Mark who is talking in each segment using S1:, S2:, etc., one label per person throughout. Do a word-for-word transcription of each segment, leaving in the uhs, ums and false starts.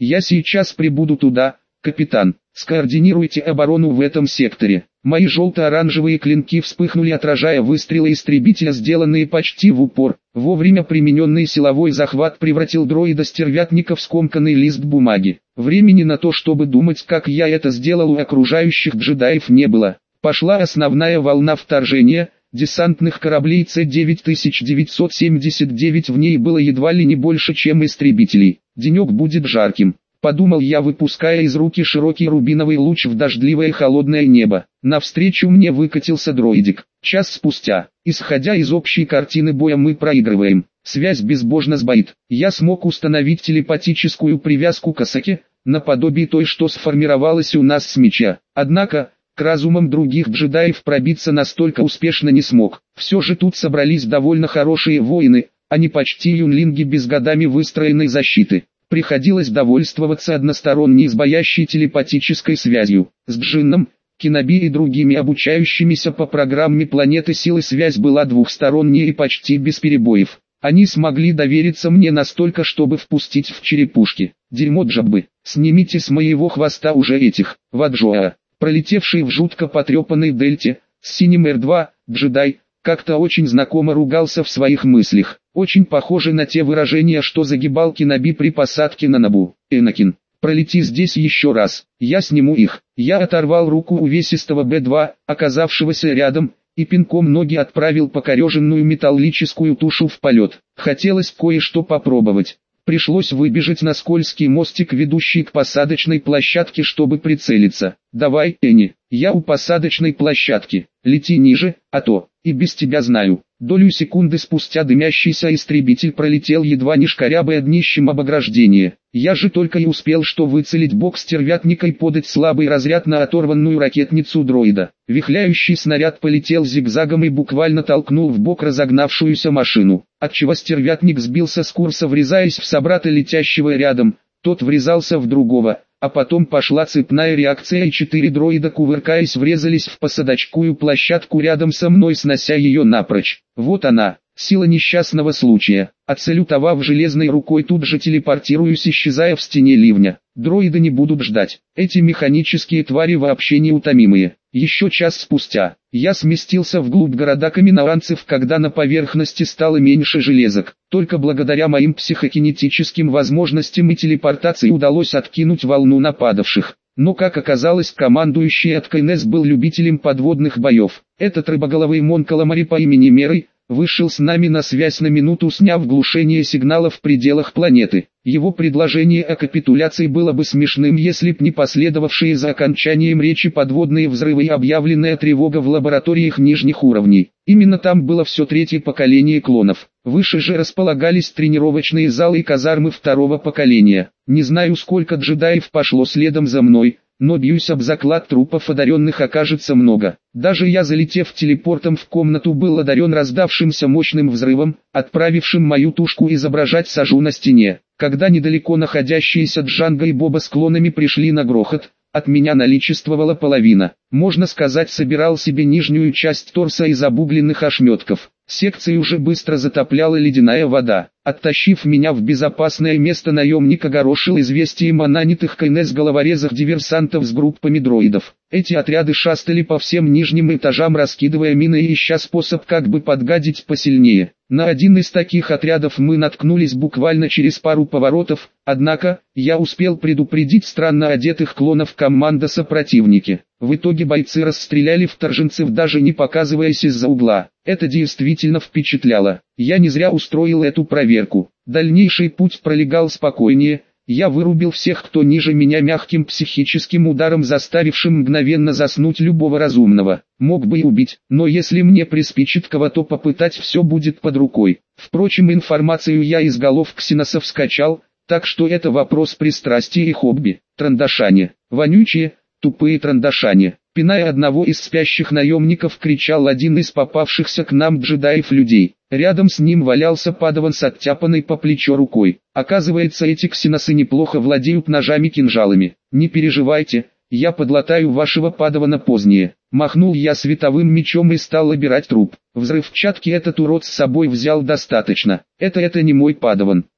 S1: Я сейчас прибуду туда, капитан. Скоординируйте оборону в этом секторе. Мои желто-оранжевые клинки вспыхнули, отражая выстрелы истребителя, сделанные почти в упор. Вовремя примененный силовой захват превратил дроида-стервятника в скомканный лист бумаги. Времени на то, чтобы думать, как я это сделал, у окружающих джедаев не было. Пошла основная волна вторжения десантных кораблей С девять тысяч девятьсот семьдесят девять, в ней было едва ли не больше, чем истребителей. Денек будет жарким, подумал я, выпуская из руки широкий рубиновый луч в дождливое холодное небо. Навстречу мне выкатился дроидик. Час спустя, исходя из общей картины боя, мы проигрываем. Связь безбожно сбоит. Я смог установить телепатическую привязку к Асаке, наподобие той, что сформировалась у нас с меча. Однако, к разумам других джедаев пробиться настолько успешно не смог. Все же тут собрались довольно хорошие воины, а не почти юнлинги без годами выстроенной защиты. Приходилось довольствоваться односторонней сбоящей телепатической связью. С Джинном, Киноби и другими обучающимися по программе планеты силы связь была двухсторонней и почти без перебоев. Они смогли довериться мне настолько, чтобы впустить в черепушки. Дерьмо джаббы, снимите с моего хвоста уже этих, Ваджоа. Пролетевший в жутко потрепанной дельте, с синим Эр два, джедай, как-то очень знакомо ругался в своих мыслях. Очень похоже на те выражения, что загибал Киноби при посадке на Набу. Энакин, пролети здесь еще раз, я сниму их. Я оторвал руку увесистого Бэ два, оказавшегося рядом, и пинком ноги отправил покореженную металлическую тушу в полет. Хотелось кое-что попробовать. Пришлось выбежать на скользкий мостик, ведущий к посадочной площадке, чтобы прицелиться. «Давай, Энни, я у посадочной площадки, лети ниже, а то, и без тебя знаю». Долю секунды спустя дымящийся истребитель пролетел, едва не шкарябая днищем об ограждение. Я же только и успел что выцелить бок стервятника и подать слабый разряд на оторванную ракетницу дроида. Вихляющий снаряд полетел зигзагом и буквально толкнул в бок разогнавшуюся машину, отчего стервятник сбился с курса, врезаясь в собрата летящего рядом. Тот врезался в другого, а потом пошла цепная реакция, и четыре дроида, кувыркаясь, врезались в посадочную площадку рядом со мной, снося ее напрочь. Вот она, сила несчастного случая. Отсалютовав железной рукой, тут же телепортируюсь, исчезая в стене ливня. Дроиды не будут ждать. Эти механические твари вообще неутомимые. Еще час спустя, я сместился вглубь города каменноанцев, когда на поверхности стало меньше железок. Только благодаря моим психокинетическим возможностям и телепортации удалось откинуть волну нападавших. Но, как оказалось, командующий от КНС был любителем подводных боев. Этот рыбоголовый монкаламари по имени Мерой вышел с нами на связь на минуту, сняв глушение сигнала в пределах планеты. Его предложение о капитуляции было бы смешным, если б не последовавшие за окончанием речи подводные взрывы и объявленная тревога в лабораториях нижних уровней. Именно там было все третье поколение клонов. Выше же располагались тренировочные залы и казармы второго поколения. Не знаю, сколько джедаев пошло следом за мной, но бьюсь об заклад, трупов одаренных окажется много. Даже я, залетев телепортом в комнату, был одарен раздавшимся мощным взрывом, отправившим мою тушку изображать сажу на стене. Когда недалеко находящиеся Джанго и Боба с клонами пришли на грохот, от меня наличествовала половина. Можно сказать, собирал себе нижнюю часть торса из обугленных ошметков. Секцию уже быстро затопляла ледяная вода. Оттащив меня в безопасное место, наемник огорошил известием о нанятых КНС головорезах диверсантов с группами дроидов. Эти отряды шастали по всем нижним этажам, раскидывая мины и ища способ как бы подгадить посильнее. На один из таких отрядов мы наткнулись буквально через пару поворотов, однако, я успел предупредить странно одетых клонов командоса противники. В итоге бойцы расстреляли вторженцев, даже не показываясь из-за угла. Это действительно впечатляло. Я не зря устроил эту проверку. Дальнейший путь пролегал спокойнее. Я вырубил всех, кто ниже меня, мягким психическим ударом, заставившим мгновенно заснуть любого разумного. Мог бы и убить, но если мне приспичит кого-то попытать, все будет под рукой. Впрочем, информацию я из голов ксеносов скачал, так что это вопрос пристрастия и хобби. Трандашане. Вонючие, тупые трандашане. Пиная одного из спящих наемников, кричал один из попавшихся к нам джедаев людей. Рядом с ним валялся падаван с оттяпанной по плечо рукой. Оказывается, эти ксеносы неплохо владеют ножами-кинжалами. Не переживайте, я подлатаю вашего падавана позднее. Махнул я световым мечом и стал обирать труп. Взрывчатки этот урод с собой взял достаточно. Это это не мой падаван.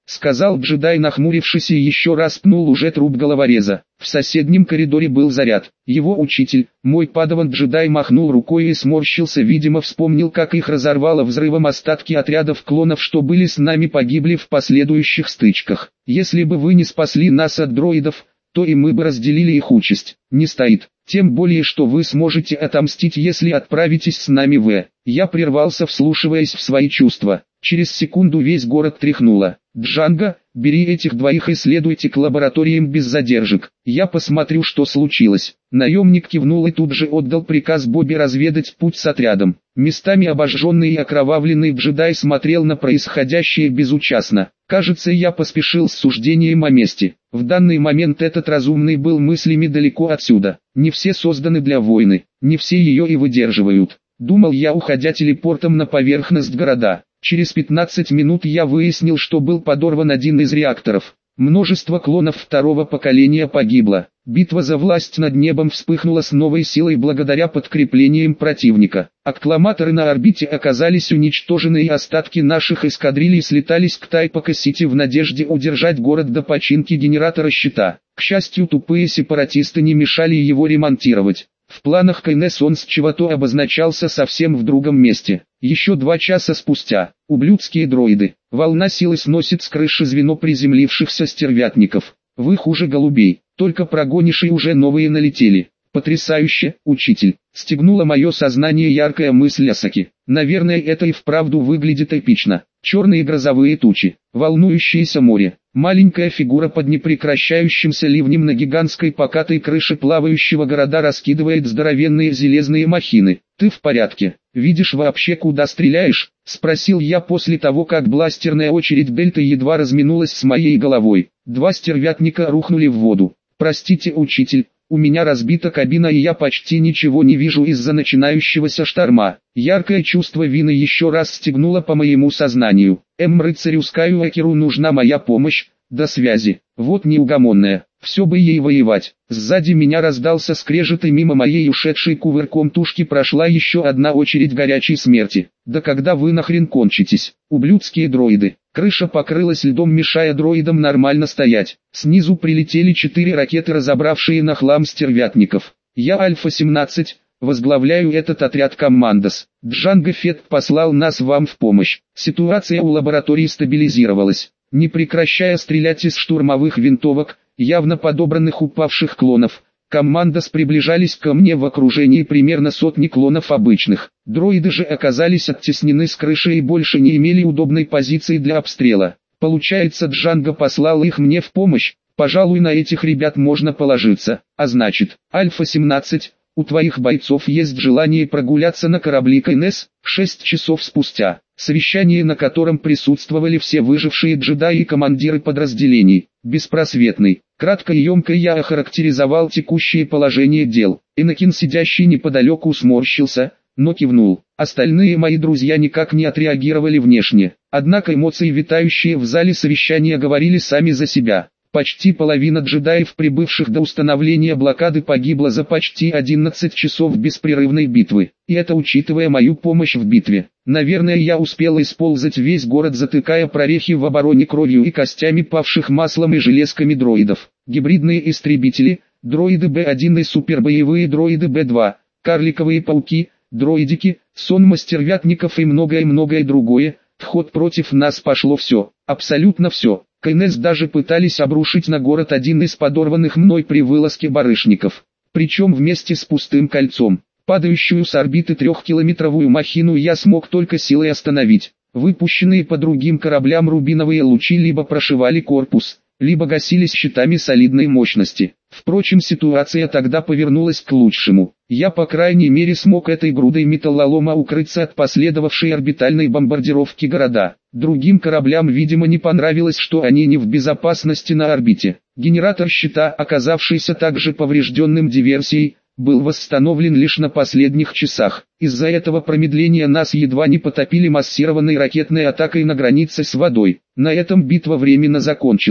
S1: сказал джедай, нахмурившись, и еще раз пнул уже труп головореза. В соседнем коридоре был заряд. Его учитель, мой падаван джедай, махнул рукой и сморщился, видимо вспомнил, как их разорвало взрывом остатки отрядов клонов, что были с нами, погибли в последующих стычках. Если бы вы не спасли нас от дроидов, то и мы бы разделили их участь. Не стоит. Тем более, что вы сможете отомстить, если отправитесь с нами в... Я прервался, вслушиваясь в свои чувства. Через секунду весь город тряхнуло. Джанго, бери этих двоих и следуйте к лабораториям без задержек. Я посмотрю, что случилось. Наемник кивнул и тут же отдал приказ Бобби разведать путь с отрядом. Местами обожженный и окровавленный джедай смотрел на происходящее безучастно. Кажется, я поспешил с суждением о мести. В данный момент этот разумный был мыслями далеко отсюда. Не все созданы для войны, не все ее и выдерживают. Думал я, уходя телепортом на поверхность города. Через пятнадцать минут я выяснил, что был подорван один из реакторов. Множество клонов второго поколения погибло. Битва за власть над небом вспыхнула с новой силой благодаря подкреплениям противника. Аккламаторы на орбите оказались уничтожены, и остатки наших эскадрилий слетались к Тайпака-Сити в надежде удержать город до починки генератора щита. К счастью, тупые сепаратисты не мешали его ремонтировать. В планах КНС он с чего-то обозначался совсем в другом месте. Еще два часа спустя, ублюдские дроиды, волна силы сносит с крыши звено приземлившихся стервятников. Вы хуже голубей, только прогонишь и уже новые налетели. Потрясающе, учитель, стегнуло мое сознание яркая мысль Асаки. Наверное, это и вправду выглядит эпично. Черные грозовые тучи, волнующееся море, маленькая фигура под непрекращающимся ливнем на гигантской покатой крыше плавающего города раскидывает здоровенные железные махины. «Ты в порядке? Видишь вообще, куда стреляешь?» — спросил я после того, как бластерная очередь Дельты едва разминулась с моей головой. Два стервятника рухнули в воду. «Простите, учитель, у меня разбита кабина и я почти ничего не вижу из-за начинающегося шторма». Яркое чувство вины еще раз стегнуло по моему сознанию. «Эм, рыцарю Скайуокеру нужна моя помощь, до связи». Вот неугомонная, все бы ей воевать. Сзади меня раздался скрежет, и мимо моей ушедшей кувырком тушки прошла еще одна очередь горячей смерти. «Да когда вы нахрен кончитесь, ублюдские дроиды?» Крыша покрылась льдом, мешая дроидам нормально стоять. Снизу прилетели четыре ракеты, разобравшие на хлам стервятников. Я Альфа семнадцать, возглавляю этот отряд Коммандос. Джанго Фетт послал нас вам в помощь. Ситуация у лаборатории стабилизировалась. Не прекращая стрелять из штурмовых винтовок, явно подобранных упавших клонов, Коммандос приближались ко мне в окружении примерно сотни клонов обычных. Дроиды же оказались оттеснены с крыши и больше не имели удобной позиции для обстрела. Получается, Джанго послал их мне в помощь. Пожалуй, на этих ребят можно положиться. А значит, Альфа семнадцать, у твоих бойцов есть желание прогуляться на корабли КНС? Шесть часов спустя, совещание, на котором присутствовали все выжившие джедаи и командиры подразделений, беспросветный. Кратко и емко я охарактеризовал текущее положение дел. Энакин, сидящий неподалеку, сморщился, но кивнул. Остальные мои друзья никак не отреагировали внешне. Однако эмоции, витающие в зале совещания, говорили сами за себя. Почти половина джедаев, прибывших до установления блокады, погибла за почти одиннадцать часов беспрерывной битвы. И это учитывая мою помощь в битве. Наверное, я успел использовать весь город, затыкая прорехи в обороне кровью и костями павших маслом и железками дроидов. Гибридные истребители, дроиды Б один и супербоевые дроиды Б два, карликовые пауки, дроидики, сонма стервятников и многое-многое другое. В ход против нас пошло все, абсолютно все. КНС даже пытались обрушить на город один из подорванных мной при вылазке барышников. Причем вместе с пустым кольцом. Падающую с орбиты трехкилометровую махину я смог только силой остановить. Выпущенные по другим кораблям рубиновые лучи либо прошивали корпус, либо гасились щитами солидной мощности. Впрочем, ситуация тогда повернулась к лучшему. Я по крайней мере смог этой грудой металлолома укрыться от последовавшей орбитальной бомбардировки города. Другим кораблям, видимо, не понравилось, что они не в безопасности на орбите. Генератор щита, оказавшийся также поврежденным диверсией, был восстановлен лишь на последних часах. Из-за этого промедления нас едва не потопили массированной ракетной атакой на границе с водой. На этом битва временно закончилась.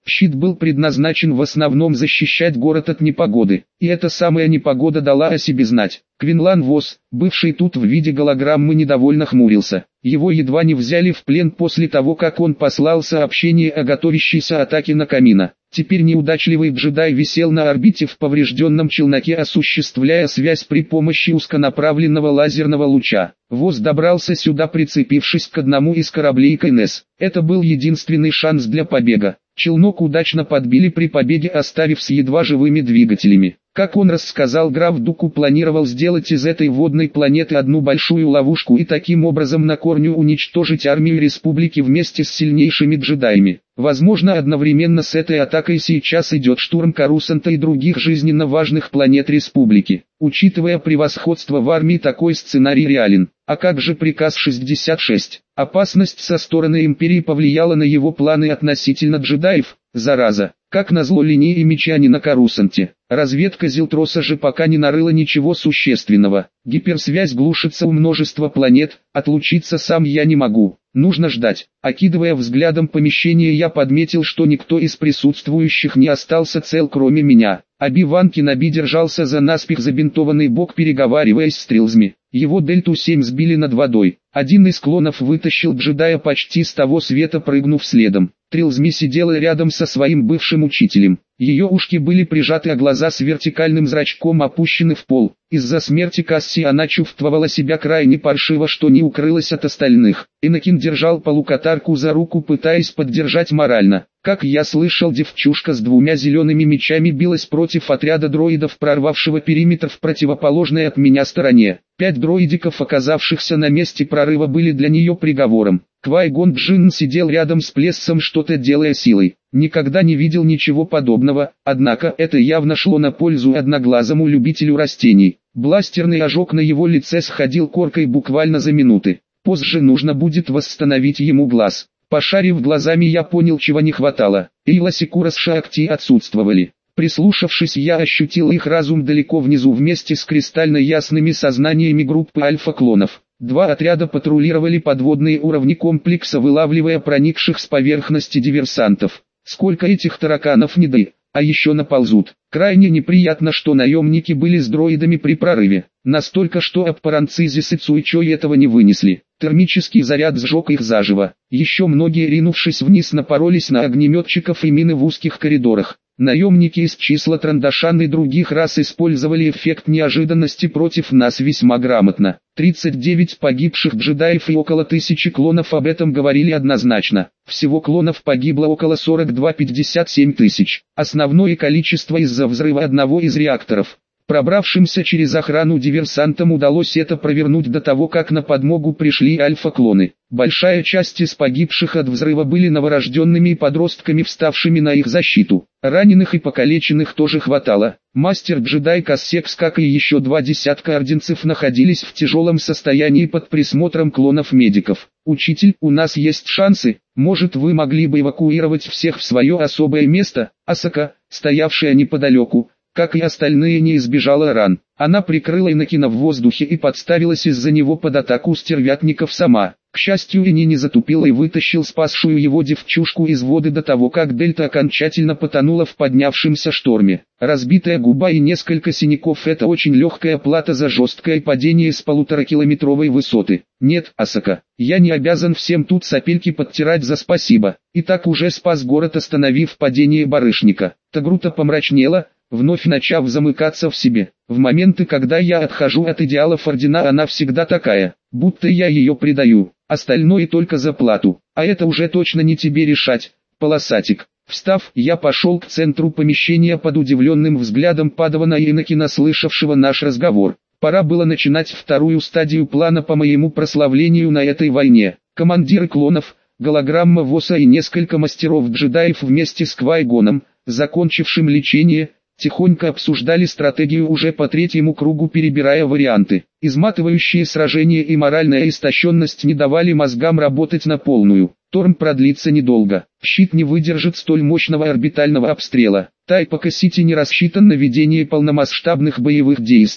S1: Щит был предназначен в основном защищать город от непогоды, и эта самая непогода дала о себе знать. Квинлан Вос, бывший тут в виде голограммы, недовольно хмурился. Его едва не взяли в плен после того, как он послал сообщение о готовящейся атаке на Камина. Теперь неудачливый джедай висел на орбите в поврежденном челноке, осуществляя связь при помощи узконаправленного лазерного луча. Вос добрался сюда, прицепившись к одному из кораблей КНС. Это был единственный шанс для побега. Челнок удачно подбили при побеге, оставив с едва живыми двигателями. Как он рассказал, граф Дуку планировал сделать из этой водной планеты одну большую ловушку и таким образом на корню уничтожить армию республики вместе с сильнейшими джедаями. Возможно, одновременно с этой атакой сейчас идет штурм Корусанта и других жизненно важных планет республики. Учитывая превосходство в армии, такой сценарий реален. А как же приказ шестьдесят шесть? Опасность со стороны Империи повлияла на его планы относительно джедаев, зараза. Как назло, линии и меча не на Корусанте. Разведка Зилтроса же пока не нарыла ничего существенного. Гиперсвязь глушится у множества планет, отлучиться сам я не могу. Нужно ждать. Окидывая взглядом помещение, я подметил, что никто из присутствующих не остался цел, кроме меня. Оби-Ван Кеноби держался за наспех забинтованный бок, переговариваясь с Трилзми. Его Дельту семь сбили над водой. Один из клонов вытащил джедая почти с того света, прыгнув следом. Трилзми сидела рядом со своим бывшим учителем. Ее ушки были прижаты, а глаза с вертикальным зрачком опущены в пол. Из-за смерти Касси она чувствовала себя крайне паршиво, что не укрылась от остальных. Энакин держал полукатарку за руку, пытаясь поддержать морально. Как я слышал, девчушка с двумя зелеными мечами билась против отряда дроидов, прорвавшего периметр в противоположной от меня стороне. Пять дроидиков, оказавшихся на месте прорыва, были для нее приговором. Квай-Гон Джинн сидел рядом с Плессом, что-то делая силой. Никогда не видел ничего подобного, однако это явно шло на пользу одноглазому любителю растений. Бластерный ожог на его лице сходил коркой буквально за минуты. Позже нужно будет восстановить ему глаз. Пошарив глазами, я понял, чего не хватало. Эйла Секура с Шаакти отсутствовали. Прислушавшись, я ощутил их разум далеко внизу вместе с кристально ясными сознаниями группы альфа-клонов. Два отряда патрулировали подводные уровни комплекса, вылавливая проникших с поверхности диверсантов. Сколько этих тараканов не дай, а еще наползут. Крайне неприятно, что наемники были с дроидами при прорыве. Настолько, что Аппаранцизис и Цуйчой этого не вынесли. Термический заряд сжег их заживо. Еще многие, ринувшись вниз, напоролись на огнеметчиков и мины в узких коридорах. Наемники из числа Трандашан и других рас использовали эффект неожиданности против нас весьма грамотно. тридцать девять погибших джедаев и около тысячи клонов, об этом говорили однозначно. Всего клонов погибло около сорок два — пятьдесят семь тысяч. Основное количество из-за взрыва одного из реакторов. Пробравшимся через охрану диверсантам удалось это провернуть до того, как на подмогу пришли альфа-клоны. Большая часть из погибших от взрыва были новорожденными и подростками, вставшими на их защиту. Раненых и покалеченных тоже хватало. Мастер-джедай Кассекс, как и еще два десятка орденцев, находились в тяжелом состоянии под присмотром клонов-медиков. «Учитель, у нас есть шансы, может, вы могли бы эвакуировать всех в свое особое место?» Асака, стоявшая неподалеку, как и остальные, не избежала ран. Она прикрыла Энакина в воздухе и подставилась из-за него под атаку стервятников сама. К счастью, Эни не затупил и вытащил спасшую его девчушку из воды до того, как Дельта окончательно потонула в поднявшемся шторме. Разбитая губа и несколько синяков — это очень легкая плата за жесткое падение с полуторакилометровой высоты. Нет, Асака, я не обязан всем тут сопельки подтирать за спасибо. И так уже спас город, остановив падение барышника. Тагрута помрачнела, вновь начав замыкаться в себе. В моменты, когда я отхожу от идеалов ордена, она всегда такая, будто я ее предаю, остальное только за плату. А это уже точно не тебе решать, полосатик. Встав, я пошел к центру помещения под удивленным взглядом Падавана и Энакина, слышавшего наш разговор. Пора было начинать вторую стадию плана по моему прославлению на этой войне. Командиры клонов, голограмма Воса и несколько мастеров-джедаев вместе с Квай-Гоном, закончившим лечение, тихонько обсуждали стратегию уже по третьему кругу, перебирая варианты. Изматывающие сражения и моральная истощенность не давали мозгам работать на полную. Торм продлится недолго. Щит не выдержит столь мощного орбитального обстрела. Тайпака-Сити не рассчитан на ведение полномасштабных боевых действий.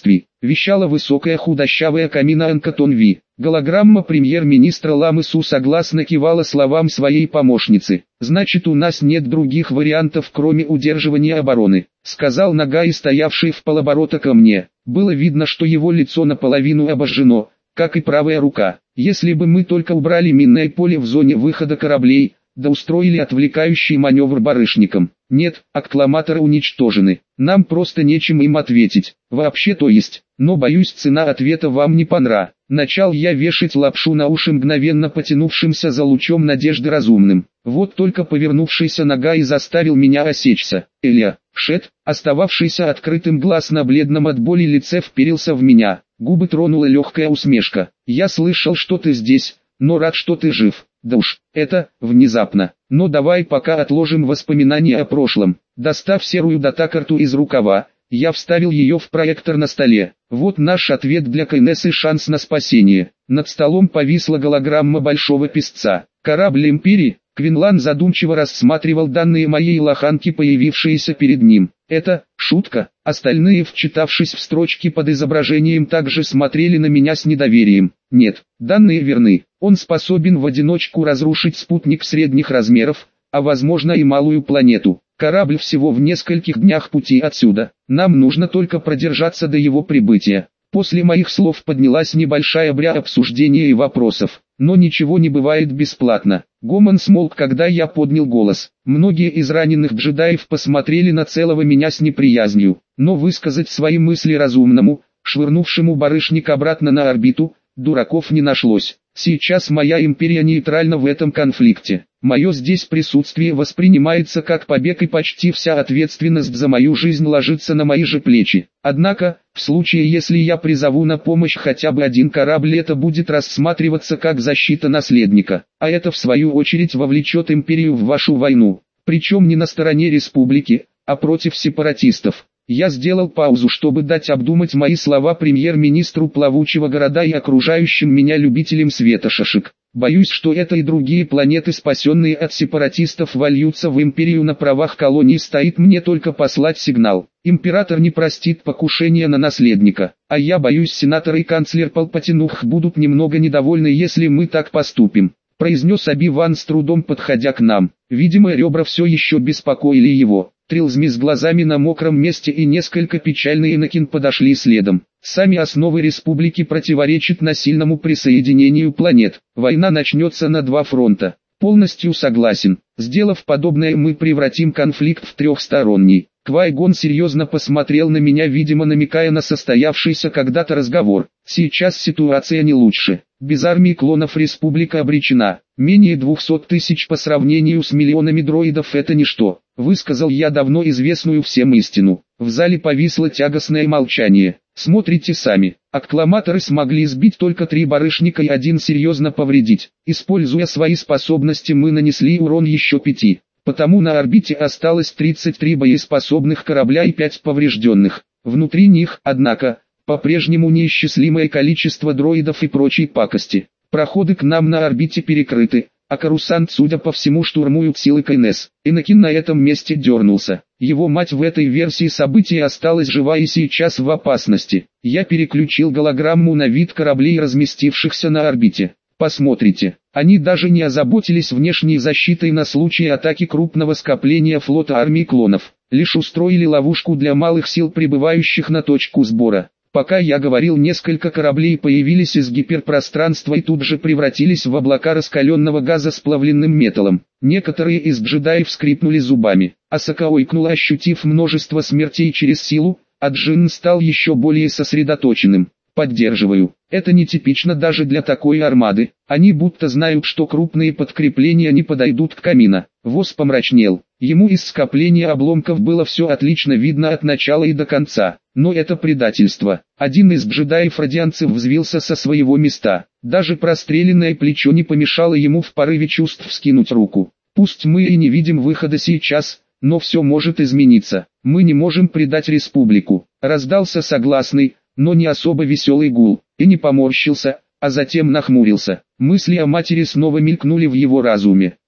S1: вещала высокая худощавая Камина Анкатонви. Голограмма премьер-министра Ламысу согласно кивала словам своей помощницы. «Значит, у нас нет других вариантов, кроме удерживания обороны», — сказал Нагай, стоявший в полоборота ко мне. Было видно, что его лицо наполовину обожжено, как и правая рука. «Если бы мы только убрали минное поле в зоне выхода кораблей, да устроили отвлекающий маневр барышникам. Нет, аккламаторы уничтожены. Нам просто нечем им ответить. Вообще то есть. Но боюсь, цена ответа вам не понра». Начал я вешать лапшу на уши мгновенно потянувшимся за лучом надежды разумным. Вот только повернувшийся Нагай заставил меня осечься. Эля, Шет, остававшийся открытым глаз на бледном от боли лице, вперился в меня. Губы тронула легкая усмешка. «Я слышал, что ты здесь, но рад, что ты жив». «Да уж, это, внезапно. Но давай пока отложим воспоминания о прошлом». Достав серую датакарту из рукава, я вставил ее в проектор на столе. Вот наш ответ для КНС и шанс на спасение. Над столом повисла голограмма большого песца. Корабль Империи. Квинлан задумчиво рассматривал данные моей лоханки, появившиеся перед ним. Это шутка. Остальные, вчитавшись в строчки под изображением, также смотрели на меня с недоверием. Нет, данные верны. Он способен в одиночку разрушить спутник средних размеров, а возможно и малую планету. Корабль всего в нескольких днях пути отсюда. Нам нужно только продержаться до его прибытия. После моих слов поднялась небольшая бря обсуждения и вопросов. Но ничего не бывает бесплатно. Гомон смолк, когда я поднял голос. Многие из раненых джедаев посмотрели на целого меня с неприязнью. Но высказать свои мысли разумному, швырнувшему барышник обратно на орбиту, дураков не нашлось. Сейчас моя империя нейтральна в этом конфликте. Мое здесь присутствие воспринимается как побег, и почти вся ответственность за мою жизнь ложится на мои же плечи. Однако, в случае, если я призову на помощь хотя бы один корабль, это будет рассматриваться как защита наследника. А это в свою очередь вовлечет империю в вашу войну. Причем не на стороне республики, а против сепаратистов. Я сделал паузу, чтобы дать обдумать мои слова премьер-министру плавучего города и окружающим меня любителям светошашек. Боюсь, что это и другие планеты, спасенные от сепаратистов, вольются в империю на правах колонии. Стоит мне только послать сигнал. Император не простит покушения на наследника. А я боюсь, сенатор и канцлер Палпатинух будут немного недовольны, если мы так поступим, произнес Оби-Ван, с трудом подходя к нам. Видимо, ребра все еще беспокоили его. Трилзми с глазами на мокром месте и несколько печальный Энакин подошли следом. Сами основы республики противоречат насильному присоединению планет. Война начнется на два фронта. Полностью согласен. Сделав подобное, мы превратим конфликт в трехсторонний. Квай-Гон серьезно посмотрел на меня, видимо намекая на состоявшийся когда-то разговор. Сейчас ситуация не лучше. Без армии клонов республика обречена. Менее двухсот тысяч по сравнению с миллионами дроидов — это ничто. Высказал я давно известную всем истину. В зале повисло тягостное молчание. Смотрите сами. Аккламаторы смогли сбить только три барышника и один серьезно повредить. Используя свои способности, мы нанесли урон еще пяти. Потому на орбите осталось тридцать три боеспособных корабля и пять поврежденных. Внутри них, однако, по-прежнему неисчислимое количество дроидов и прочей пакости. Проходы к нам на орбите перекрыты, а Корусант, судя по всему, штурмуют силы КНС. Энакин на этом месте дернулся. Его мать в этой версии событий осталась жива и сейчас в опасности. Я переключил голограмму на вид кораблей, разместившихся на орбите. Посмотрите, они даже не озаботились внешней защитой на случай атаки крупного скопления флота армии клонов. Лишь устроили ловушку для малых сил, прибывающих на точку сбора. Пока я говорил, несколько кораблей появились из гиперпространства и тут же превратились в облака раскаленного газа с плавленным металлом. Некоторые из джедаев скрипнули зубами. Асока ойкнула, ощутив множество смертей через силу, а Джин стал еще более сосредоточенным. Поддерживаю. Это нетипично даже для такой армады. Они будто знают, что крупные подкрепления не подойдут к Камина. Воз помрачнел. Ему из скопления обломков было все отлично видно от начала и до конца. Но это предательство. Один из джедаев-радианцев взвился со своего места. Даже простреленное плечо не помешало ему в порыве чувств вскинуть руку. Пусть мы и не видим выхода сейчас, но все может измениться. Мы не можем предать республику. Раздался согласный, но не особо веселый гул, и не поморщился, а затем нахмурился. Мысли о матери снова мелькнули в его разуме.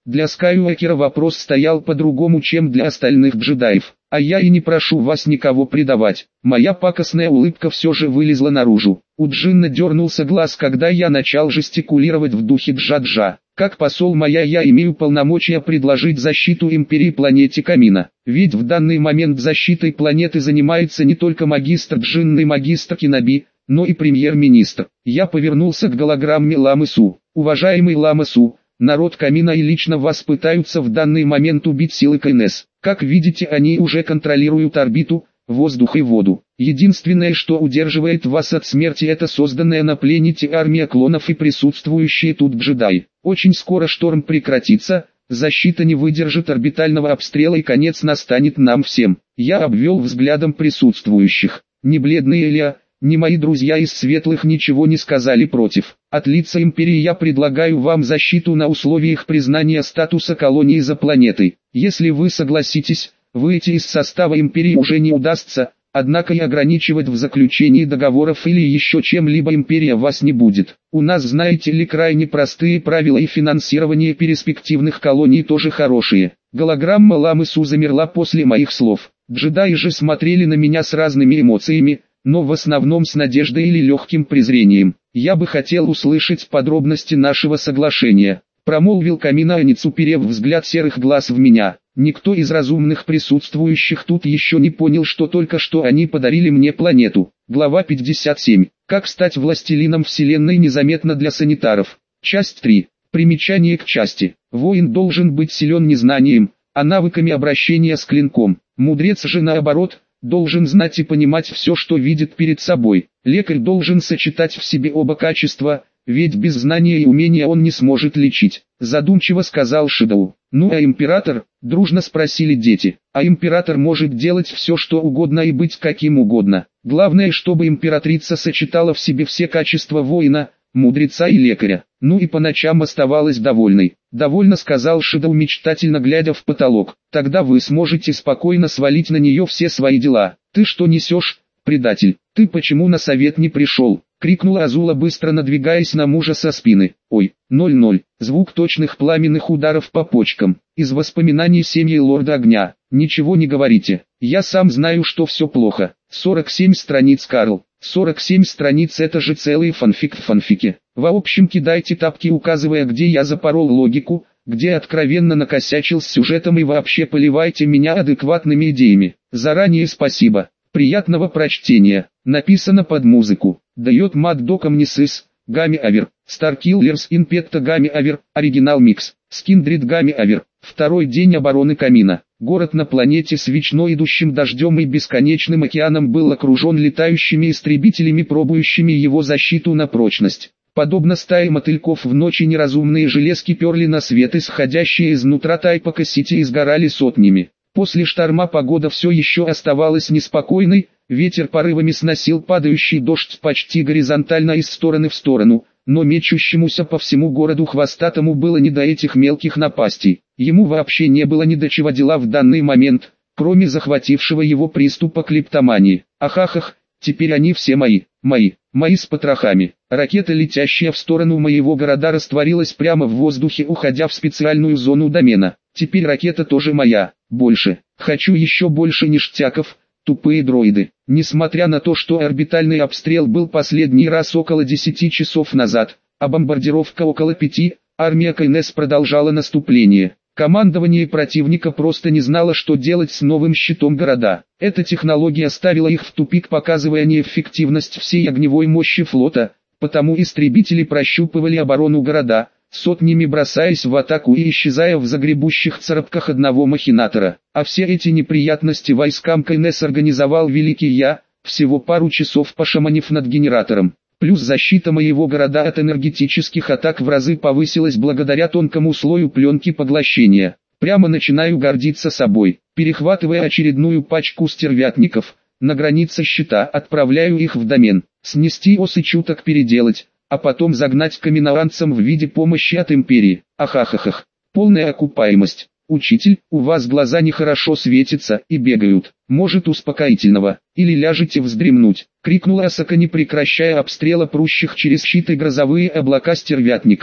S1: Для Скайуокера вопрос стоял по-другому, чем для остальных джедаев. А я и не прошу вас никого предавать. Моя пакостная улыбка все же вылезла наружу. У Джинна дернулся глаз, когда я начал жестикулировать в духе Джа-Джа. Как посол моя я имею полномочия предложить защиту Империи планете Камина. Ведь в данный момент защитой планеты занимается не только магистр Джинн и магистр Киноби, но и премьер-министр. Я повернулся к голограмме Ламы Су. Уважаемый Лама Су, народ Камина и лично вас пытаются в данный момент убить силы КНС. Как видите, они уже контролируют орбиту, воздух и воду. Единственное, что удерживает вас от смерти, это созданная на планете армия клонов и присутствующие тут джедаи. Очень скоро шторм прекратится, защита не выдержит орбитального обстрела и конец настанет нам всем. Я обвел взглядом присутствующих. Ни бледный Элиа, ни мои друзья из светлых ничего не сказали против. От лица Империи я предлагаю вам защиту на условиях признания статуса колонии за планетой. Если вы согласитесь, выйти из состава Империи уже не удастся, однако и ограничивать в заключении договоров или еще чем-либо Империя вас не будет. У нас, знаете ли, крайне простые правила, и финансирование перспективных колоний тоже хорошие. Голограмма Ламы Су замерла после моих слов. Джедаи же смотрели на меня с разными эмоциями, но в основном с надеждой или легким презрением. «Я бы хотел услышать подробности нашего соглашения», — промолвил Каминаанец, уперев взгляд серых глаз в меня. Никто из разумных присутствующих тут еще не понял, что только что они подарили мне планету. Глава пятьдесят семь. Как стать властелином вселенной незаметно для санитаров. Часть три. Примечание к части. Воин должен быть силен не знанием, а навыками обращения с клинком. Мудрец же, наоборот, должен знать и понимать все, что видит перед собой. Лекарь должен сочетать в себе оба качества, ведь без знания и умения он не сможет лечить. Задумчиво сказал Шидоу. «Ну а император?» — дружно спросили дети. «А император может делать все, что угодно, и быть каким угодно. Главное, чтобы императрица сочетала в себе все качества воина, мудреца и лекаря. Ну и по ночам оставалась довольной». «Довольно», — сказал Шидоу, мечтательно глядя в потолок. «Тогда вы сможете спокойно свалить на нее все свои дела». «Ты что несешь, предатель? Ты почему на совет не пришел?» — крикнула Азула, быстро надвигаясь на мужа со спины. «Ой, ноль-ноль». Звук точных пламенных ударов по почкам. Из воспоминаний семьи лорда огня. «Ничего не говорите. Я сам знаю, что все плохо». сорок семь страниц, Карл. сорок семь страниц — это же целый фанфик в фанфике. В общем, кидайте тапки, указывая, где я запорол логику, где откровенно накосячил с сюжетом, и вообще поливайте меня адекватными идеями. Заранее спасибо. Приятного прочтения. Написано под музыку. Дает Мад Доком Нисис, Гами Авер, Старкиллерс Инпетта Гами Авер, оригинал микс, Скиндрид Гами Авер. Второй день обороны Камина. Город на планете с вечно идущим дождем и бесконечным океаном был окружен летающими истребителями, пробующими его защиту на прочность. Подобно стае мотыльков в ночи неразумные железки перли на свет, исходящие изнутра Тайпака-Сити, и сгорали сотнями. После шторма погода все еще оставалась неспокойной, ветер порывами сносил падающий дождь почти горизонтально из стороны в сторону, но мечущемуся по всему городу хвостатому было не до этих мелких напастей. Ему вообще не было ни до чего дела в данный момент, кроме захватившего его приступа клептомании. Ахахах, теперь они все мои, мои, мои с потрохами. Ракета, летящая в сторону моего города, растворилась прямо в воздухе, уходя в специальную зону домена. Теперь ракета тоже моя. Больше. Хочу еще больше ништяков, тупые дроиды. Несмотря на то, что орбитальный обстрел был последний раз около десяти часов назад, а бомбардировка около пяти, армия КНС продолжала наступление. Командование противника просто не знало, что делать с новым щитом города. Эта технология ставила их в тупик, показывая неэффективность всей огневой мощи флота, потому истребители прощупывали оборону города, сотнями бросаясь в атаку и исчезая в загребущих царапках одного махинатора. А все эти неприятности войскам КНС организовал Великий Я, всего пару часов пошаманив над генератором. Плюс защита моего города от энергетических атак в разы повысилась благодаря тонкому слою пленки поглощения. Прямо начинаю гордиться собой. Перехватывая очередную пачку стервятников, на границе щита отправляю их в домен. Снести ос и чуток переделать, а потом загнать каминаанцам в виде помощи от Империи. Ахахахах. Полная окупаемость. «Учитель, у вас глаза нехорошо светятся и бегают. Может, успокоительного, или ляжете вздремнуть?» — крикнула Асака, не прекращая обстрела прущих через щиты грозовые облака стервятников.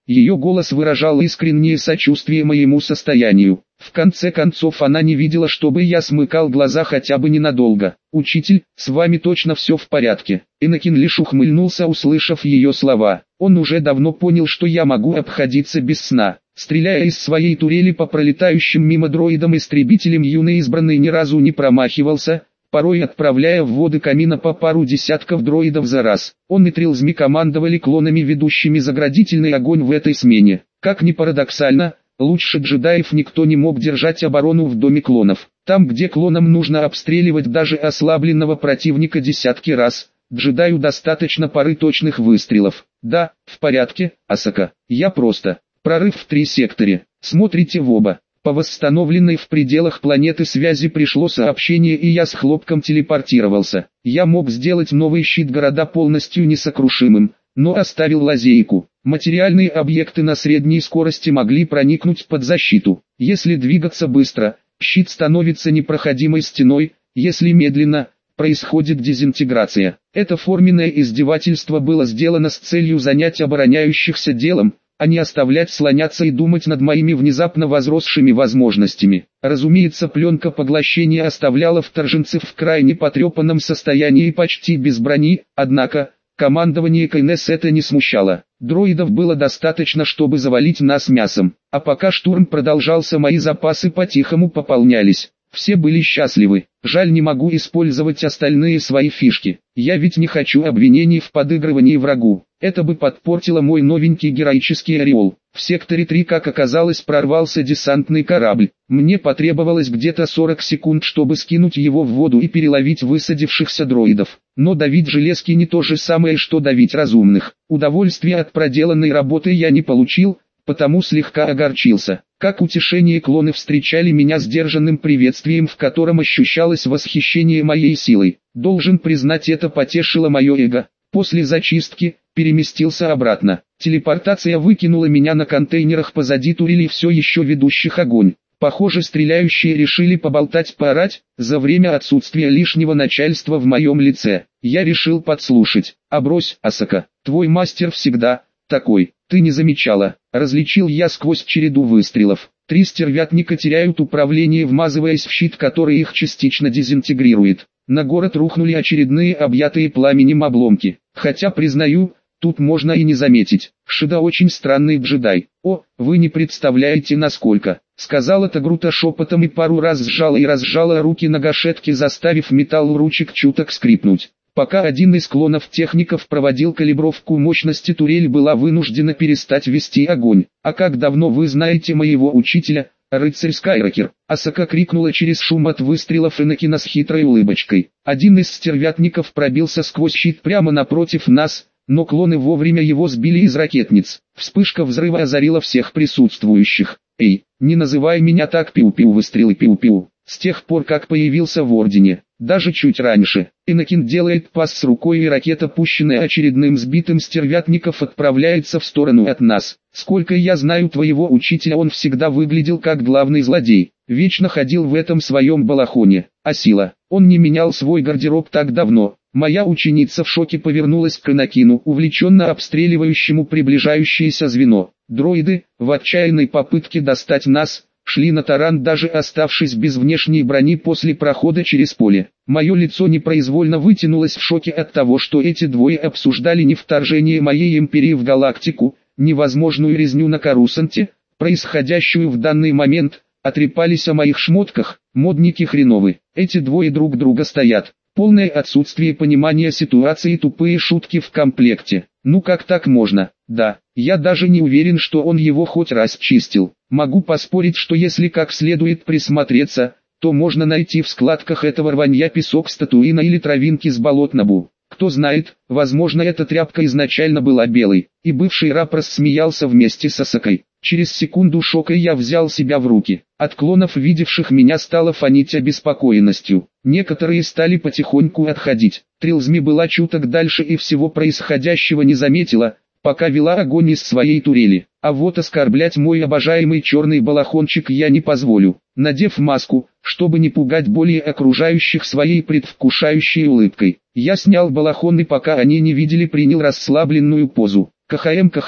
S1: Ее голос выражал искреннее сочувствие моему состоянию. В конце концов она не видела, чтобы я смыкал глаза хотя бы ненадолго. «Учитель, с вами точно все в порядке». Энакин лишь ухмыльнулся, услышав ее слова. Он уже давно понял, что я могу обходиться без сна. Стреляя из своей турели по пролетающим мимо дроидам-истребителям, юный избранный ни разу не промахивался, порой отправляя в воды камина по пару десятков дроидов за раз. Он и Трилзми командовали клонами, ведущими заградительный огонь в этой смене. Как ни парадоксально, лучше джедаев никто не мог держать оборону в доме клонов. Там, где клонам нужно обстреливать даже ослабленного противника десятки раз, джедаю достаточно пары точных выстрелов. Да, в порядке, Асака. Я просто... Прорыв в три секторе. Смотрите в оба. По восстановленной в пределах планеты связи пришло сообщение, и я с хлопком телепортировался. Я мог сделать новый щит города полностью несокрушимым, но оставил лазейку. Материальные объекты на средней скорости могли проникнуть под защиту. Если двигаться быстро, щит становится непроходимой стеной, если медленно, происходит дезинтеграция. Это форменное издевательство было сделано с целью занять обороняющихся делом, а не оставлять слоняться и думать над моими внезапно возросшими возможностями. Разумеется, пленка поглощения оставляла вторженцев в крайне потрепанном состоянии и почти без брони, однако, командование КНС это не смущало. Дроидов было достаточно, чтобы завалить нас мясом, а пока штурм продолжался, мои запасы по-тихому пополнялись. Все были счастливы. Жаль, не могу использовать остальные свои фишки. Я ведь не хочу обвинений в подыгрывании врагу. Это бы подпортило мой новенький героический ореол. В секторе три, как оказалось, прорвался десантный корабль. Мне потребовалось где-то сорок секунд, чтобы скинуть его в воду и переловить высадившихся дроидов. Но давить железки не то же самое, что давить разумных. Удовольствия от проделанной работы я не получил, потому слегка огорчился. Как утешение, клоны встречали меня сдержанным приветствием, в котором ощущалось восхищение моей силой. Должен признать, это потешило мое эго. После зачистки переместился обратно. Телепортация выкинула меня на контейнерах позади турелей, все еще ведущих огонь. Похоже, стреляющие решили поболтать, поорать, за время отсутствия лишнего начальства в моем лице. Я решил подслушать. «А брось, Асака, твой мастер всегда такой, ты не замечала?» Различил я сквозь череду выстрелов. Три стервятника теряют управление, вмазываясь в щит, который их частично дезинтегрирует. На город рухнули очередные объятые пламенем обломки. Хотя, признаю, тут можно и не заметить. Шида очень странный джедай. «О, вы не представляете, насколько», — сказала Тагрута шепотом и пару раз сжала и разжала руки на гашетке, заставив металл ручек чуток скрипнуть. Пока один из клонов техников проводил калибровку мощности, турель была вынуждена перестать вести огонь. «А как давно вы знаете моего учителя, рыцарь Скайрокер?» Асака крикнула через шум от выстрелов Энакина с хитрой улыбочкой. Один из стервятников пробился сквозь щит прямо напротив нас, но клоны вовремя его сбили из ракетниц. Вспышка взрыва озарила всех присутствующих. «Эй, не называй меня так, пиу-пиу, выстрелы пиу-пиу». С тех пор, как появился в Ордене, даже чуть раньше, Энакин делает пас с рукой, и ракета, пущенная очередным сбитым стервятников, отправляется в сторону от нас. Сколько я знаю твоего учителя, он всегда выглядел как главный злодей, вечно ходил в этом своем балахоне. А сила, он не менял свой гардероб так давно. Моя ученица в шоке повернулась к Энакину, увлеченно обстреливающему приближающееся звено. Дроиды, в отчаянной попытке достать нас, шли на таран, даже оставшись без внешней брони после прохода через поле. Мое лицо непроизвольно вытянулось в шоке от того, что эти двое обсуждали не вторжение моей империи в галактику, невозможную резню на Корусанте, происходящую в данный момент, а трепались о моих шмотках. Модники хреновы. Эти двое друг друга стоят. Полное отсутствие понимания ситуации, тупые шутки в комплекте. Ну как так можно? Да, я даже не уверен, что он его хоть раз чистил. Могу поспорить, что если как следует присмотреться, то можно найти в складках этого рванья песок с Татуина или травинки с болот Набу. Кто знает, возможно, эта тряпка изначально была белой, и бывший раб рассмеялся вместе с Асакой. Через секунду шока я взял себя в руки. От клонов, видевших меня, стало фонить обеспокоенностью. Некоторые стали потихоньку отходить. Трилзми была чуток дальше и всего происходящего не заметила, пока вела огонь из своей турели. А вот оскорблять мой обожаемый черный балахончик я не позволю. Надев маску, чтобы не пугать более окружающих своей предвкушающей улыбкой, я снял балахон и, пока они не видели, принял расслабленную позу. КХМ КХМ.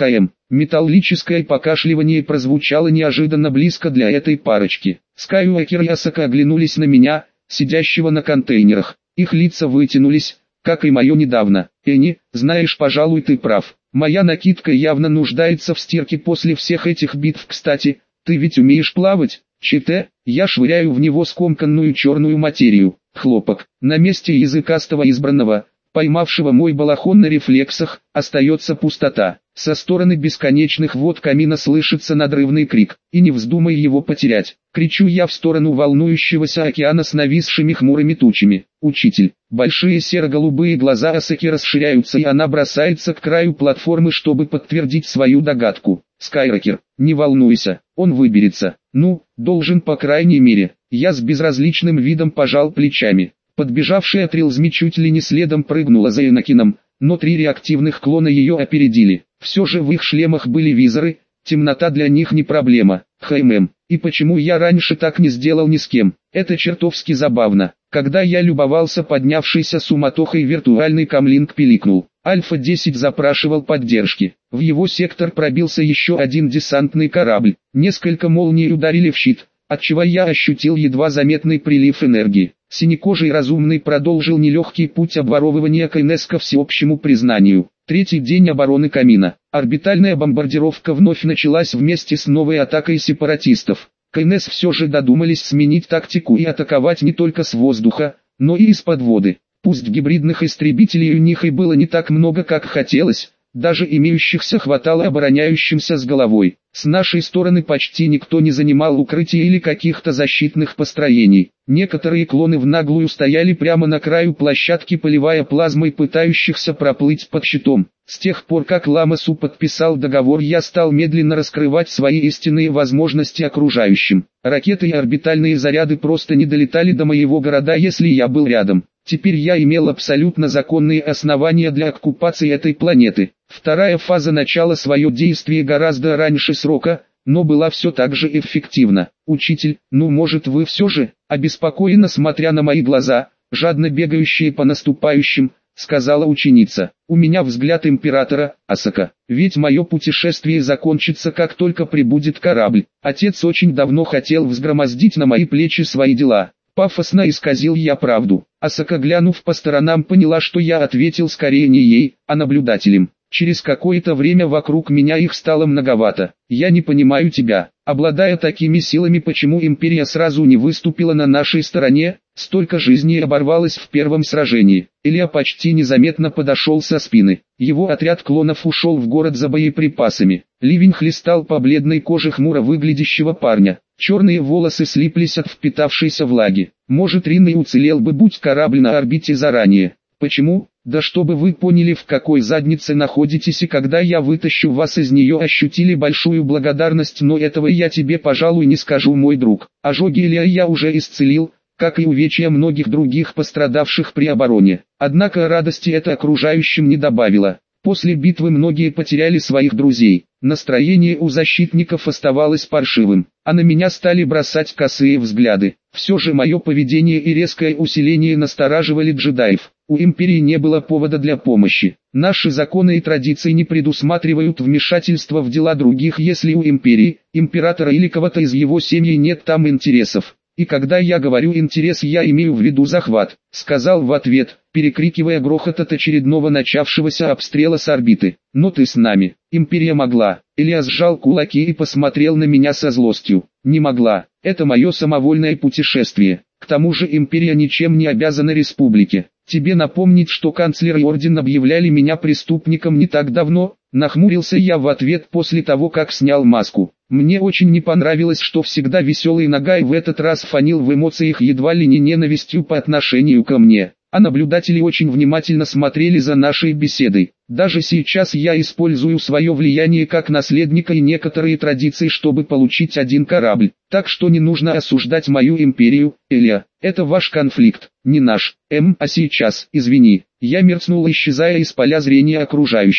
S1: Металлическое покашливание прозвучало неожиданно близко для этой парочки. Скайуокер и Асака оглянулись на меня, сидящего на контейнерах. Их лица вытянулись, как и мое недавно. Энни, знаешь, пожалуй, ты прав. Моя накидка явно нуждается в стирке после всех этих битв. Кстати, ты ведь умеешь плавать? Чите, я швыряю в него скомканную черную материю. Хлопок. На месте языкастого избранного, поймавшего мой балахон на рефлексах, остается пустота. Со стороны бесконечных вод камина слышится надрывный крик. И не вздумай его потерять. Кричу я в сторону волнующегося океана с нависшими хмурыми тучами. Учитель. Большие серо-голубые глаза Асаки расширяются, и она бросается к краю платформы, чтобы подтвердить свою догадку. Скайрокер, не волнуйся, он выберется. Ну, должен по крайней мере. Я с безразличным видом пожал плечами. Подбежавшая Трилзми чуть ли не следом прыгнула за Энакином, но три реактивных клона ее опередили. Все же в их шлемах были визоры, темнота для них не проблема. Хм, и почему я раньше так не сделал ни с кем? Это чертовски забавно. Когда я любовался поднявшейся суматохой, виртуальный камлинг пиликнул. Альфа десять запрашивал поддержки. В его сектор пробился еще один десантный корабль. Несколько молний ударили в щит, отчего я ощутил едва заметный прилив энергии. Синекожий разумный продолжил нелегкий путь обворовывания КНС ко всеобщему признанию. Третий день обороны камина. Орбитальная бомбардировка вновь началась вместе с новой атакой сепаратистов. КНС все же додумались сменить тактику и атаковать не только с воздуха, но и из подводы. Пусть гибридных истребителей у них и было не так много, как хотелось, даже имеющихся хватало обороняющимся с головой. С нашей стороны почти никто не занимал укрытия или каких-то защитных построений. Некоторые клоны в наглую стояли прямо на краю площадки, поливая плазмой пытающихся проплыть под щитом. С тех пор, как Ламасу подписал договор, я стал медленно раскрывать свои истинные возможности окружающим. Ракеты и орбитальные заряды просто не долетали до моего города, если я был рядом. Теперь я имел абсолютно законные основания для оккупации этой планеты. Вторая фаза начала свое действие гораздо раньше срока, но была все так же эффективна. Учитель, ну может вы все же, обеспокоенно смотря на мои глаза, жадно бегающие по наступающим, сказала ученица. У меня взгляд императора, Асака. Ведь мое путешествие закончится, как только прибудет корабль. Отец очень давно хотел взгромоздить на мои плечи свои дела. Пафосно исказил я правду. Асака, глянув по сторонам, поняла, что я ответил скорее не ей, а наблюдателям. Через какое-то время вокруг меня их стало многовато. Я не понимаю тебя. Обладая такими силами, почему империя сразу не выступила на нашей стороне? Столько жизней оборвалось в первом сражении. Илья почти незаметно подошел со спины. Его отряд клонов ушел в город за боеприпасами. Ливень хлестал по бледной коже хмуро выглядящего парня. Черные волосы слиплись от впитавшейся влаги. Может, Рин и уцелел бы, будь корабль на орбите заранее. Почему? Да чтобы вы поняли, в какой заднице находитесь, и когда я вытащу вас из нее, ощутили большую благодарность, но этого я тебе, пожалуй, не скажу, мой друг. Ожоги Илья я уже исцелил, как и увечья многих других пострадавших при обороне. Однако радости это окружающим не добавило. После битвы многие потеряли своих друзей. Настроение у защитников оставалось паршивым, а на меня стали бросать косые взгляды. Все же мое поведение и резкое усиление настораживали джедаев. У империи не было повода для помощи. Наши законы и традиции не предусматривают вмешательства в дела других, если у империи, императора или кого-то из его семьи нет там интересов. И когда я говорю интерес, я имею в виду захват, сказал в ответ, перекрикивая грохот от очередного начавшегося обстрела с орбиты. Но ты с нами. Империя могла. Илья сжал кулаки и посмотрел на меня со злостью. Не могла. Это мое самовольное путешествие. К тому же империя ничем не обязана республике. Тебе напомнить, что канцлер и орден объявляли меня преступником не так давно? Нахмурился я в ответ после того, как снял маску. Мне очень не понравилось, что всегда веселый Нагай в этот раз фанил в эмоциях едва ли не ненавистью по отношению ко мне. А наблюдатели очень внимательно смотрели за нашей беседой. Даже сейчас я использую свое влияние как наследника и некоторые традиции, чтобы получить один корабль. Так что не нужно осуждать мою империю, Илья. Это ваш конфликт, не наш. М, а сейчас, извини. Я мерцнул, исчезая из поля зрения окружающих.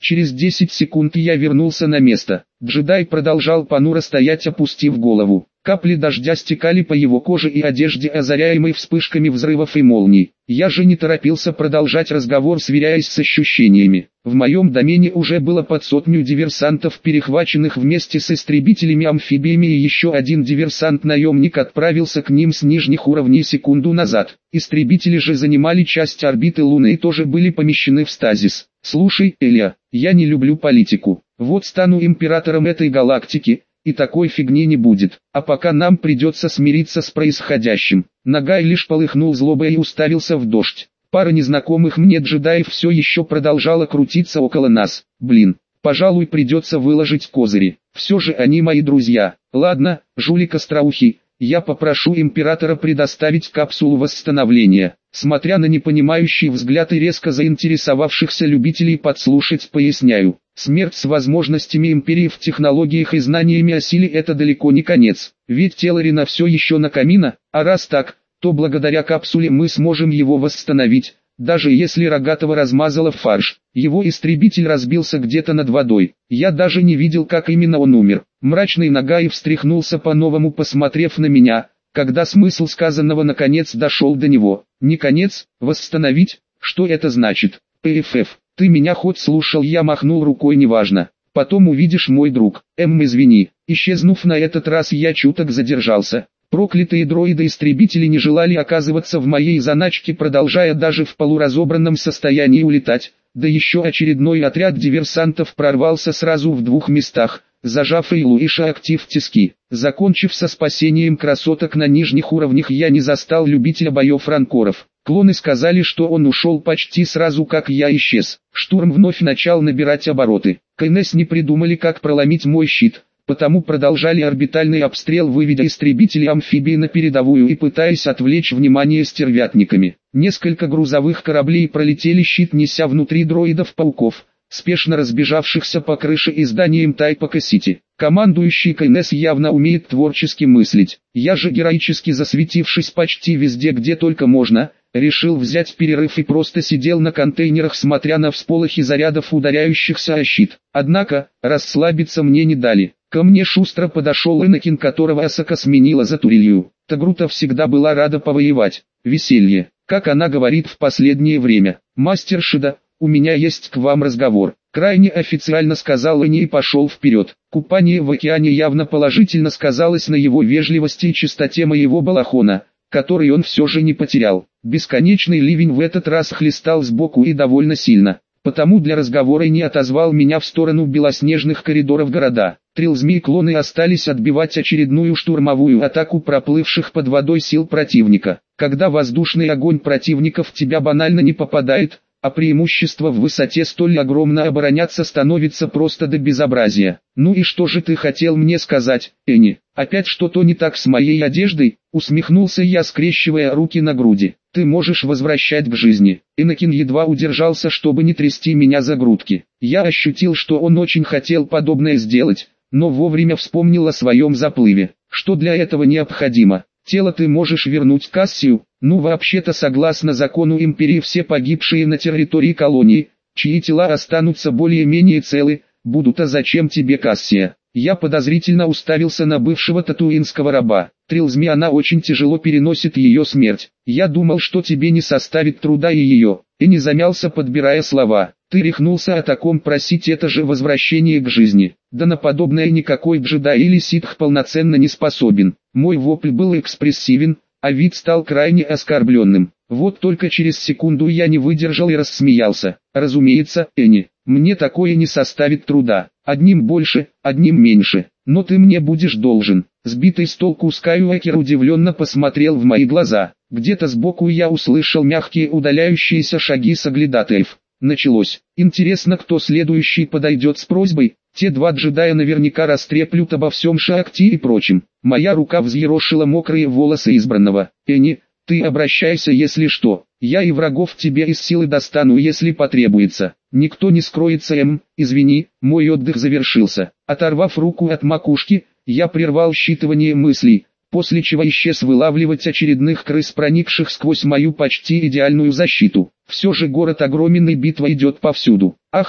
S1: Через десять секунд я вернулся на место. Джедай продолжал понуро стоять, опустив голову. Капли дождя стекали по его коже и одежде, озаряемой вспышками взрывов и молний. Я же не торопился продолжать разговор, сверяясь с ощущениями. В моем домене уже было под сотню диверсантов, перехваченных вместе с истребителями-амфибиями, и еще один диверсант-наемник отправился к ним с нижних уровней секунду назад. Истребители же занимали часть орбиты Луны и тоже были помещены в стазис. «Слушай, Эля, я не люблю политику. Вот стану императором этой галактики, и такой фигни не будет. А пока нам придется смириться с происходящим». Нагай лишь полыхнул злобой и уставился в дождь. Пара незнакомых мне джедаев все еще продолжала крутиться около нас. Блин, пожалуй, придется выложить козыри. Все же они мои друзья. Ладно, жулик остроухий, я попрошу императора предоставить капсулу восстановления. Смотря на непонимающий взгляд и резко заинтересовавшихся любителей подслушать, поясняю. Смерть с возможностями империи в технологиях и знаниями о силе — это далеко не конец. Ведь тело Рина все еще на камина, а раз так, то благодаря капсуле мы сможем его восстановить, даже если Рогатого размазало в фарш. Его истребитель разбился где-то над водой. Я даже не видел, как именно он умер. Мрачный Нагай встряхнулся по-новому, посмотрев на меня, когда смысл сказанного наконец дошел до него. Не конец, восстановить? Что это значит? ПФФ, ты меня хоть слушал? Я махнул рукой. Неважно. Потом увидишь, мой друг. Эм, извини. Исчезнув на этот раз, я чуток задержался. Проклятые дроиды-истребители не желали оказываться в моей заначке, продолжая даже в полуразобранном состоянии улетать. Да еще очередной отряд диверсантов прорвался сразу в двух местах, зажав Эйлу и Шаакти в тиски. Закончив со спасением красоток на нижних уровнях, я не застал любителя боев ранкоров. Клоны сказали, что он ушел почти сразу, как я исчез. Штурм вновь начал набирать обороты. КНС не придумали, как проломить мой щит, потому продолжали орбитальный обстрел, выведя истребители-амфибии на передовую и пытаясь отвлечь внимание стервятниками. Несколько грузовых кораблей пролетели щит, неся внутри дроидов-пауков, спешно разбежавшихся по крыше и зданиям Тайпака-Сити. Командующий КНС явно умеет творчески мыслить. Я же, героически засветившись почти везде, где только можно, решил взять перерыв и просто сидел на контейнерах, смотря на всполохи зарядов, ударяющихся о щит. Однако, расслабиться мне не дали. Ко мне шустро подошел Энакин, которого Асака сменила за Турилью. Тагрута всегда была рада повоевать. Веселье, как она говорит в последнее время. «Мастер Шида, у меня есть к вам разговор», — крайне официально сказал Эни и пошел вперед. Купание в океане явно положительно сказалось на его вежливости и чистоте моего балахона, который он все же не потерял. Бесконечный ливень в этот раз хлестал сбоку и довольно сильно. Потому для разговора не отозвал меня в сторону белоснежных коридоров города. Трилзми и клоны остались отбивать очередную штурмовую атаку проплывших под водой сил противника. Когда воздушный огонь противника в тебя банально не попадает, а преимущество в высоте столь огромно, обороняться становится просто до безобразия. «Ну и что же ты хотел мне сказать, Эни? Опять что-то не так с моей одеждой?» — усмехнулся я, скрещивая руки на груди. «Ты можешь возвращать к жизни». Энакин едва удержался, чтобы не трясти меня за грудки. Я ощутил, что он очень хотел подобное сделать, но вовремя вспомнил о своем заплыве. Что для этого необходимо? Тело ты можешь вернуть Кассию. Ну, вообще-то, согласно закону империи, все погибшие на территории колонии, чьи тела останутся более-менее целы, будут. А зачем тебе Кассия? Я подозрительно уставился на бывшего татуинского раба. Трилзми, она очень тяжело переносит ее смерть. Я думал, что тебе не составит труда и ее. И не замялся, подбирая слова. Ты рехнулся о таком просить, это же возвращение к жизни. Да на подобное никакой джедай или ситх полноценно не способен. Мой вопль был экспрессивен, а вид стал крайне оскорбленным. Вот только через секунду я не выдержал и рассмеялся. Разумеется, Эни, мне такое не составит труда. Одним больше, одним меньше. Но ты мне будешь должен. Сбитый с толку Скайуокер удивленно посмотрел в мои глаза. Где-то сбоку я услышал мягкие удаляющиеся шаги соглядатаев. Началось. Интересно, кто следующий подойдет с просьбой? Те два джедая наверняка растреплют обо всем Шаакти и прочем. Моя рука взъерошила мокрые волосы избранного. Эни, ты обращайся, если что. Я и врагов тебе из силы достану, если потребуется. Никто не скроется, Эм, извини, мой отдых завершился. Оторвав руку от макушки, я прервал считывание мыслей, после чего исчез вылавливать очередных крыс, проникших сквозь мою почти идеальную защиту. Все же город огромен и битва идет повсюду. Ах-ах,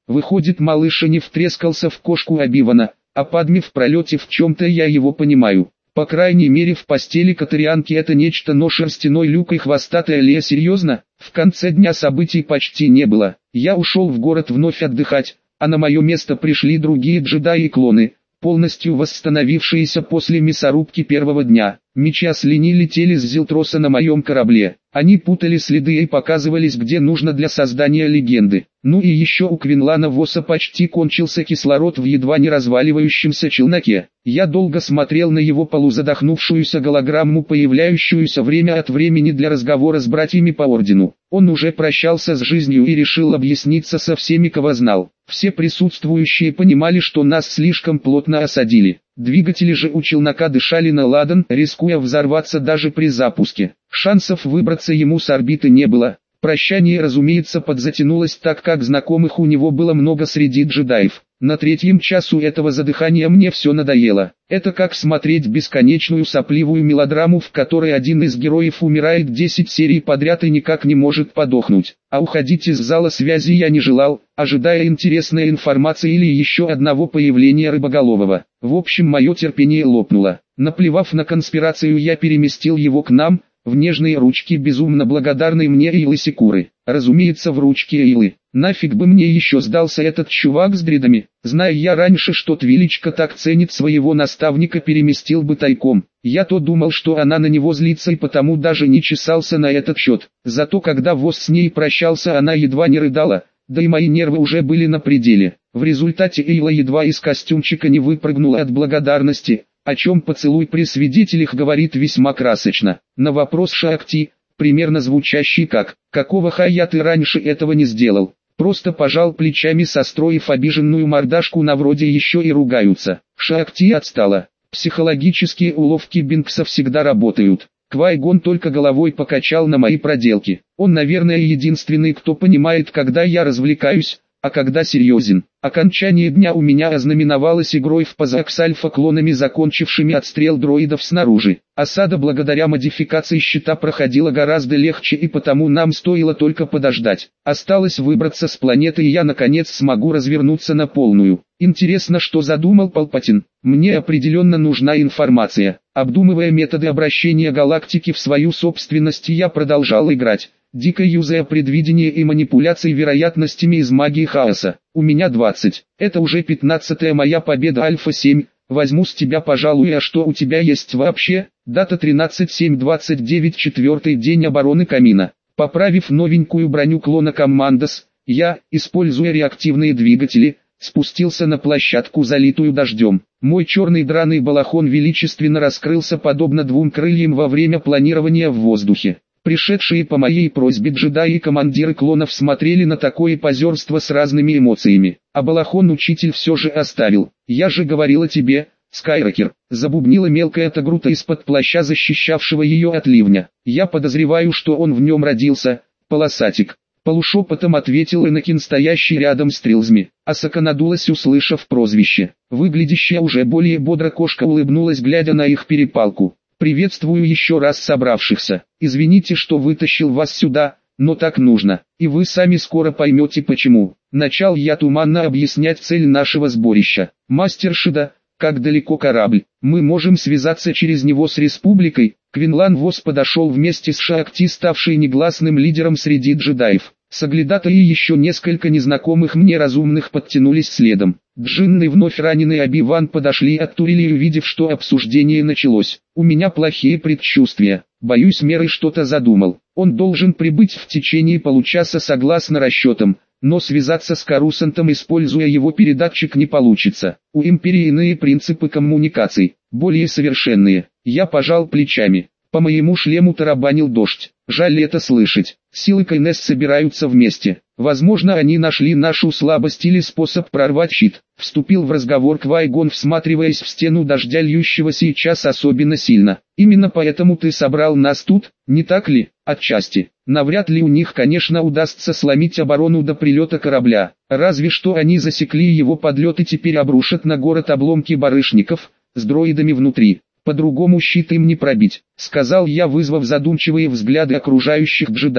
S1: Выходит, малыш не втрескался в кошку Оби-Вана, а Падме в пролете в чем-то я его понимаю. По крайней мере в постели Катарианки это нечто, но шерстяной люк и хвостатая Лея серьезно? В конце дня событий почти не было. Я ушел в город вновь отдыхать, а на мое место пришли другие джедаи и клоны, полностью восстановившиеся после мясорубки первого дня. Мечи ослини летели с Зилтроса на моем корабле. Они путали следы и показывались где нужно для создания легенды. Ну и еще у Квинлана Восса почти кончился кислород в едва не разваливающемся челноке. Я долго смотрел на его полузадохнувшуюся голограмму, появляющуюся время от времени для разговора с братьями по ордену. Он уже прощался с жизнью и решил объясниться со всеми, кого знал. Все присутствующие понимали, что нас слишком плотно осадили. Двигатели же у челнока дышали на ладан, рискуя взорваться даже при запуске. Шансов выбраться ему с орбиты не было. Прощание, разумеется, подзатянулось, так как знакомых у него было много среди джедаев. На третьем часу этого задыхания мне все надоело. Это как смотреть бесконечную сопливую мелодраму, в которой один из героев умирает десять серий подряд и никак не может подохнуть. А уходить из зала связи я не желал, ожидая интересной информации или еще одного появления Рыбоголового. В общем, мое терпение лопнуло. Наплевав на конспирацию, я переместил его к нам, в нежные ручки безумно благодарной мне Эйлы Секуры. Разумеется, в ручки Эйлы. Нафиг бы мне еще сдался этот чувак с дредами. Зная я раньше, что Твиличка так ценит своего наставника, переместил бы тайком. Я-то думал, что она на него злится, и потому даже не чесался на этот счет. Зато когда Восс с ней прощался, она едва не рыдала, да и мои нервы уже были на пределе. В результате Эйла едва из костюмчика не выпрыгнула от благодарности, о чем поцелуй при свидетелях говорит весьма красочно. На вопрос Шаакти, примерно звучащий как «Какого хая ты раньше этого не сделал?», просто пожал плечами, состроив обиженную мордашку на вроде «еще и ругаются». Шаакти отстала. Психологические уловки Бинкса всегда работают. Квай-Гон только головой покачал на мои проделки. Он, наверное, единственный, кто понимает, когда я развлекаюсь, а когда серьезен. Окончание дня у меня ознаменовалось игрой в пазак с альфа-клонами, закончившими отстрел дроидов снаружи. Осада благодаря модификации щита проходила гораздо легче, и потому нам стоило только подождать. Осталось выбраться с планеты, и я наконец смогу развернуться на полную. Интересно, что задумал Палпатин. Мне определенно нужна информация. Обдумывая методы обращения галактики в свою собственность, я продолжал играть, дико юзая предвидение и манипуляции вероятностями из магии хаоса. У меня двадцать. Это уже пятнадцатая моя победа. Альфа семь. Возьму с тебя, пожалуй. А что у тебя есть вообще? Дата тринадцать семь двадцать девять, четвертый день обороны камина. Поправив новенькую броню клона Коммандос, я, используя реактивные двигатели, спустился на площадку, залитую дождем. Мой черный драный балахон величественно раскрылся подобно двум крыльям во время планирования в воздухе. Пришедшие по моей просьбе джедаи и командиры клонов смотрели на такое позерство с разными эмоциями. А балахон учитель все же оставил. «Я же говорила тебе, Скайрокер», — забубнила мелкая Тагрута из-под плаща, защищавшего ее от ливня. «Я подозреваю, что он в нем родился, полосатик». Полушепотом ответил Энакин, стоящий рядом с Трилзми. Асака надулась, услышав прозвище. Выглядящая уже более бодро кошка улыбнулась, глядя на их перепалку. «Приветствую еще раз собравшихся. Извините, что вытащил вас сюда, но так нужно, и вы сами скоро поймете почему». Начал я туманно объяснять цель нашего сборища. «Мастер Шида, как далеко корабль? Мы можем связаться через него с Республикой». Квинлан Восс подошел вместе с Шаакти, ставшей негласным лидером среди джедаев. Соглядатые и еще несколько незнакомых мне разумных подтянулись следом. Джинн и вновь раненый Оби-Ван подошли и оттурили, увидев, что обсуждение началось. У меня плохие предчувствия. Боюсь, Меры что-то задумал. Он должен прибыть в течение получаса согласно расчетам, но связаться с Карусантом, используя его передатчик, не получится. У Империи иные принципы коммуникаций, более совершенные. Я пожал плечами. По моему шлему тарабанил дождь. Жаль это слышать. Силы Кайнес собираются вместе. Возможно, они нашли нашу слабость или способ прорвать щит. Вступил в разговор Квай-Гон, всматриваясь в стену дождя, льющего сейчас особенно сильно. Именно поэтому ты собрал нас тут, не так ли? Отчасти. Навряд ли у них, конечно, удастся сломить оборону до прилета корабля. Разве что они засекли его подлет и теперь обрушат на город обломки барышников, с дроидами внутри. По-другому щит им не пробить, сказал я, вызвав задумчивые взгляды окружающих джедаев.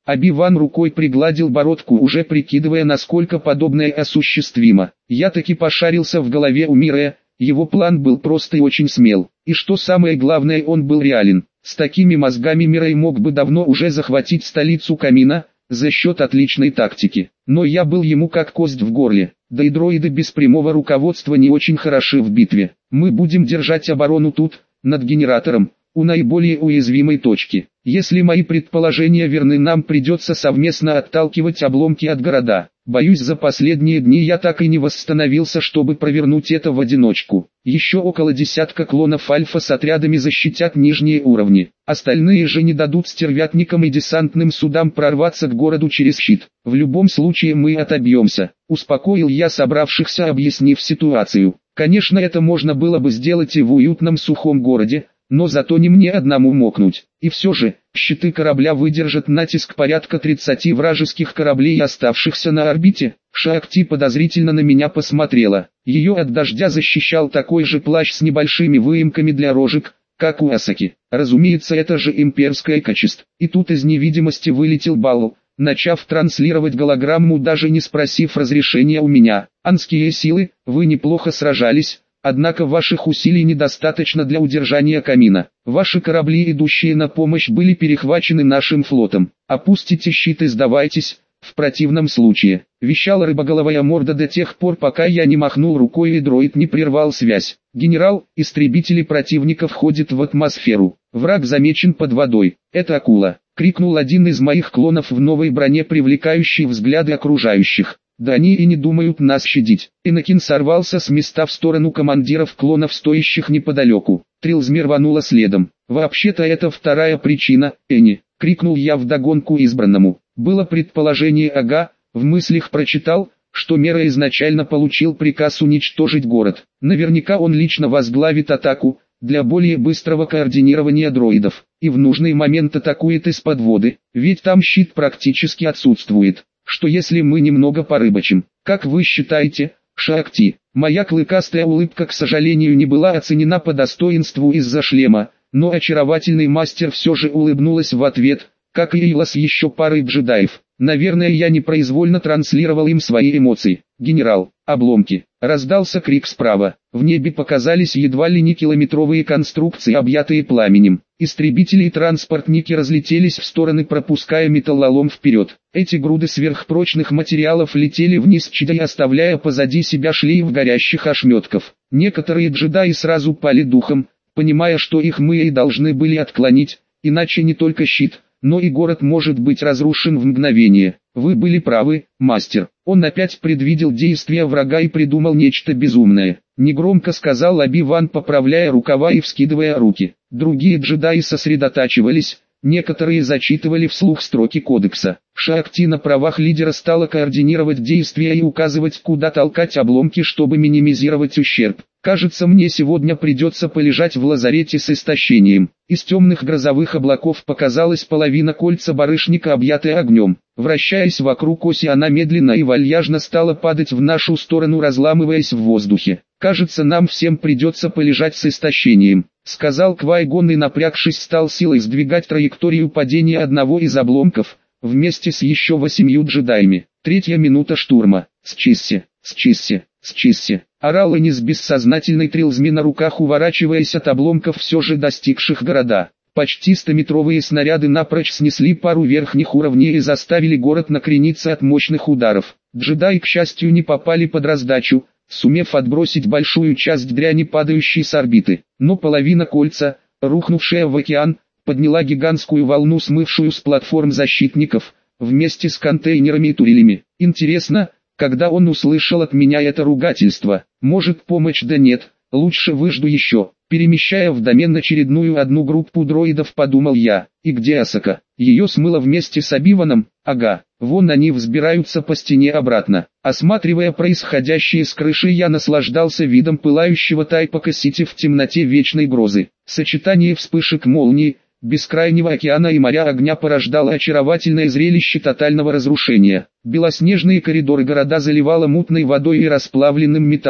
S1: Оби-Ван рукой пригладил бородку, уже прикидывая, насколько подобное осуществимо. Я таки пошарился в голове у Мирея, его план был прост и очень смел. И что самое главное, он был реален. С такими мозгами Мирей мог бы давно уже захватить столицу Камина, за счет отличной тактики. Но я был ему как кость в горле, да и дроиды без прямого руководства не очень хороши в битве. Мы будем держать оборону тут, над генератором, у наиболее уязвимой точки. Если мои предположения верны, нам придется совместно отталкивать обломки от города. Боюсь, за последние дни я так и не восстановился, чтобы провернуть это в одиночку. Еще около десятка клонов Альфа с отрядами защитят нижние уровни. Остальные же не дадут стервятникам и десантным судам прорваться к городу через щит. В любом случае мы отобьемся. Успокоил я собравшихся, объяснив ситуацию. Конечно, это можно было бы сделать и в уютном сухом городе, но зато не мне одному мокнуть. И все же, щиты корабля выдержат натиск порядка тридцати вражеских кораблей, оставшихся на орбите. Шаакти подозрительно на меня посмотрела. Ее от дождя защищал такой же плащ с небольшими выемками для рожек, как у Асаки. Разумеется, это же имперское качество. И тут из невидимости вылетел Балл, начав транслировать голограмму, даже не спросив разрешения у меня. «Анские силы, вы неплохо сражались. Однако ваших усилий недостаточно для удержания Камина. Ваши корабли, идущие на помощь, были перехвачены нашим флотом. Опустите щит и сдавайтесь, в противном случае», — вещала рыбоголовая морда до тех пор, пока я не махнул рукой и дроид не прервал связь. «Генерал, истребители противника входят в атмосферу. Враг замечен под водой. Это акула», — крикнул один из моих клонов в новой броне, привлекающей взгляды окружающих. «Да они и не думают нас щадить». Иннокин сорвался с места в сторону командиров клонов, стоящих неподалеку. Трилзми рванула следом. «Вообще-то это вторая причина, Энни», — крикнул я вдогонку избранному. Было предположение, ага, в мыслях прочитал, что Мера изначально получил приказ уничтожить город. Наверняка он лично возглавит атаку, для более быстрого координирования дроидов, и в нужный момент атакует из-под воды, ведь там щит практически отсутствует. Что если мы немного порыбачим? Как вы считаете, Шаакти? Моя клыкастая улыбка, к сожалению, не была оценена по достоинству из-за шлема, но очаровательный мастер все же улыбнулась в ответ, как и Ила с еще парой джедаев. Наверное, я непроизвольно транслировал им свои эмоции. «Генерал, обломки!» Раздался крик справа. В небе показались едва ли не километровые конструкции, объятые пламенем. Истребители и транспортники разлетелись в стороны, пропуская металлолом вперед. Эти груды сверхпрочных материалов летели вниз, чадя, оставляя позади себя шлейф горящих ошметков. Некоторые джедаи сразу пали духом, понимая, что их мы и должны были отклонить, иначе не только щит, но и город может быть разрушен в мгновение. Вы были правы, мастер. Он опять предвидел действия врага и придумал нечто безумное. Негромко сказал Оби-Ван, поправляя рукава и вскидывая руки. Другие джедаи сосредотачивались, некоторые зачитывали вслух строки кодекса. Шаакти на правах лидера стала координировать действия и указывать, куда толкать обломки, чтобы минимизировать ущерб. «Кажется, мне сегодня придется полежать в лазарете с истощением». Из темных грозовых облаков показалась половина кольца барышника, объятая огнем. Вращаясь вокруг оси, она медленно и вальяжно стала падать в нашу сторону, разламываясь в воздухе. «Кажется, нам всем придется полежать с истощением», — сказал Квай-Гон и, напрягшись, стал силой сдвигать траекторию падения одного из обломков, вместе с еще восемью джедаями. Третья минута штурма. «Счисси, счисси, счисси», орал Энни с бессознательной Трилзми на руках, уворачиваясь от обломков, все же достигших города. Почти стометровые снаряды напрочь снесли пару верхних уровней и заставили город накрениться от мощных ударов. Джедаи, к счастью, не попали под раздачу, сумев отбросить большую часть дряни, падающей с орбиты. Но половина кольца, рухнувшая в океан, подняла гигантскую волну, смывшую с платформ защитников, вместе с контейнерами и турелями. Интересно, когда он услышал от меня это ругательство? Может, помощь? Да нет, лучше выжду еще. Перемещая в домен очередную одну группу дроидов, подумал я. И где Асака? Ее смыло вместе с Оби-Ваном? Ага, вон они взбираются по стене обратно. Осматривая происходящее с крыши, я наслаждался видом пылающего Тайпака-Сити в темноте вечной грозы. Сочетание вспышек молнии, бескрайнего океана и моря огня порождало очаровательное зрелище тотального разрушения. Белоснежные коридоры города заливало мутной водой и расплавленным металлом.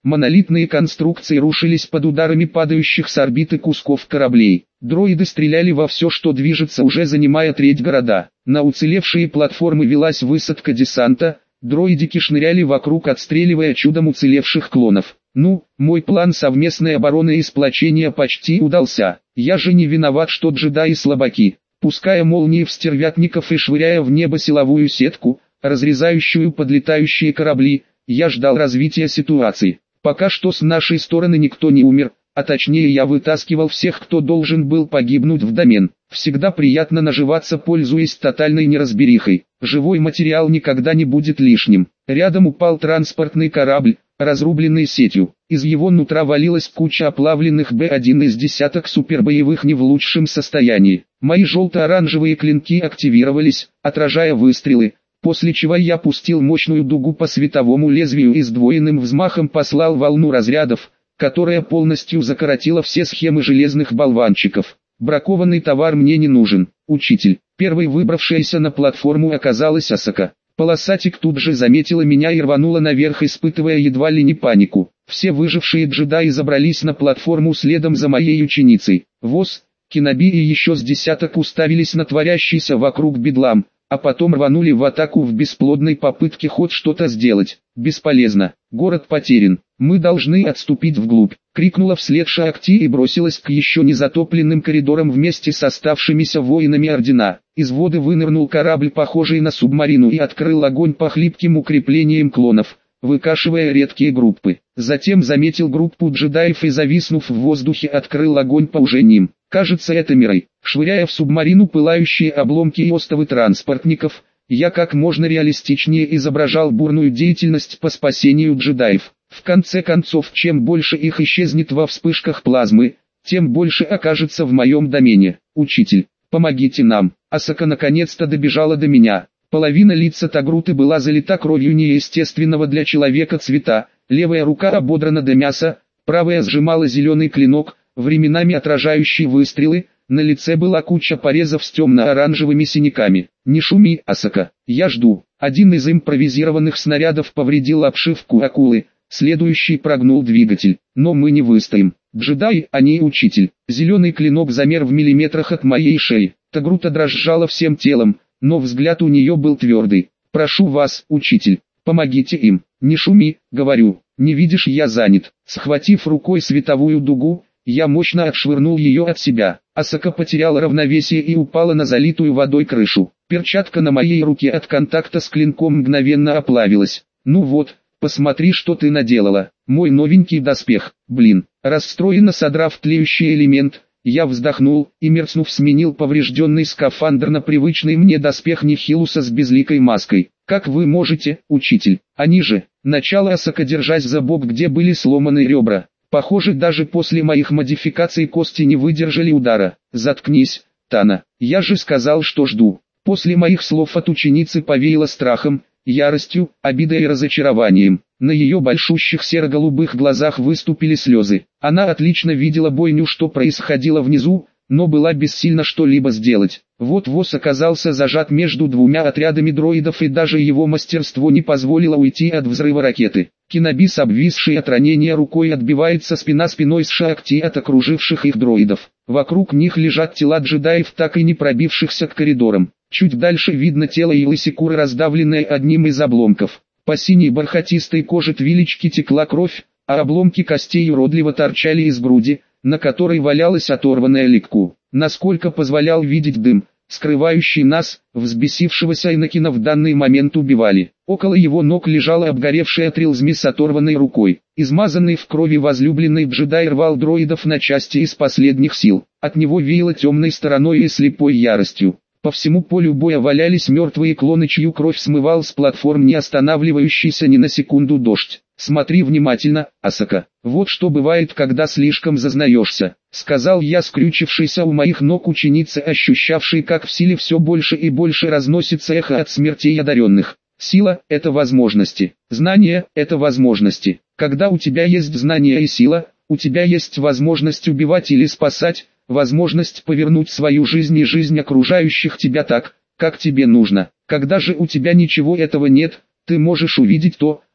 S1: Монолитные конструкции рушились под ударами падающих с орбиты кусков кораблей. Дроиды стреляли во все, что движется, уже занимая треть города. На уцелевшие платформы велась высадка десанта, дроидики шныряли вокруг, отстреливая чудом уцелевших клонов. Ну, мой план совместной обороны и сплочения почти удался. Я же не виноват, что джедаи слабаки. Пуская молнии в стервятников и швыряя в небо силовую сетку, разрезающую подлетающие корабли, я ждал развития ситуации. Пока что с нашей стороны никто не умер, а точнее я вытаскивал всех, кто должен был погибнуть в домен. Всегда приятно наживаться, пользуясь тотальной неразберихой. Живой материал никогда не будет лишним. Рядом упал транспортный корабль, разрубленный сетью. Из его нутра валилась куча оплавленных Б один из десяток супербоевых не в лучшем состоянии. Мои желто-оранжевые клинки активировались, отражая выстрелы, после чего я пустил мощную дугу по световому лезвию и сдвоенным взмахом послал волну разрядов, которая полностью закоротила все схемы железных болванчиков. Бракованный товар мне не нужен. Учитель, первой выбравшаяся на платформу, оказалась Асака. Полосатик тут же заметила меня и рванула наверх, испытывая едва ли не панику. Все выжившие джедаи забрались на платформу следом за моей ученицей. Воз, Киноби и еще с десяток уставились на творящийся вокруг бедлам, а потом рванули в атаку в бесплодной попытке хоть что-то сделать. Бесполезно. Город потерян. Мы должны отступить вглубь. Крикнула вслед Шаакти и бросилась к еще не затопленным коридорам вместе с оставшимися воинами Ордена. Из воды вынырнул корабль, похожий на субмарину, и открыл огонь по хлипким укреплениям клонов, выкашивая редкие группы. Затем заметил группу джедаев и, зависнув в воздухе, открыл огонь по уже ним. Кажется, это Мирай. Швыряя в субмарину пылающие обломки и остовы транспортников, я как можно реалистичнее изображал бурную деятельность по спасению джедаев. В конце концов, чем больше их исчезнет во вспышках плазмы, тем больше окажется в моем домене. Учитель, помогите нам. Асака наконец-то добежала до меня. Половина лица Тагруты была залита кровью неестественного для человека цвета, левая рука ободрана до мяса, правая сжимала зеленый клинок, временами отражающий выстрелы, на лице была куча порезов с темно-оранжевыми синяками. «Не шуми, Асака, я жду». Один из импровизированных снарядов повредил обшивку акулы, следующий прогнул двигатель. Но мы не выстоим. Джедай, а не учитель. Зеленый клинок замер в миллиметрах от моей шеи. Тагрута дрожала всем телом, но взгляд у нее был твердый. «Прошу вас, учитель, помогите им». «Не шуми, говорю, не видишь, я занят». Схватив рукой световую дугу, я мощно отшвырнул ее от себя. Асака потеряла равновесие и упала на залитую водой крышу. Перчатка на моей руке от контакта с клинком мгновенно оплавилась. «Ну вот, посмотри, что ты наделала. Мой новенький доспех, блин». Расстроенно содрав тлеющий элемент, я вздохнул и, мерцнув, сменил поврежденный скафандр на привычный мне доспех Нихилуса с безликой маской. «Как вы можете, учитель?» «Они же». Начало Асака, держась за бок, где были сломаны ребра. Похоже, даже после моих модификаций кости не выдержали удара. «Заткнись, Тана. Я же сказал, что жду». После моих слов от ученицы повеяло страхом, яростью, обидой и разочарованием. На ее большущих серо-голубых глазах выступили слезы. Она отлично видела бойню, что происходило внизу, но была бессильна что-либо сделать. Вот Воз оказался зажат между двумя отрядами дроидов, и даже его мастерство не позволило уйти от взрыва ракеты. Киноби с обвисшей от ранения рукой отбивается спина спиной с Шаакти от окруживших их дроидов. Вокруг них лежат тела джедаев, так и не пробившихся к коридорам. Чуть дальше видно тело Илы Секуры, раздавленное одним из обломков. По синей бархатистой коже Твилички текла кровь, а обломки костей уродливо торчали из груди, на которой валялась оторванная Ликку. Насколько позволял видеть дым, скрывающий нас, взбесившегося Энакина в данный момент убивали. Около его ног лежала обгоревшая Трилзми с оторванной рукой. Измазанный в крови возлюбленный джедай рвал дроидов на части из последних сил. От него веяло темной стороной и слепой яростью. По всему полю боя валялись мертвые клоны, чью кровь смывал с платформ не останавливающийся ни на секунду дождь. «Смотри внимательно, Асака. Вот что бывает, когда слишком зазнаешься», — сказал я, скрючившийся у моих ног ученице, ощущавшей, как в силе все больше и больше разносится эхо от смертей одаренных. «Сила — это возможности. Знание — это возможности. Когда у тебя есть знание и сила, у тебя есть возможность убивать или спасать, возможность повернуть свою жизнь и жизнь окружающих тебя так, как тебе нужно. Когда же у тебя ничего этого нет, ты можешь увидеть то,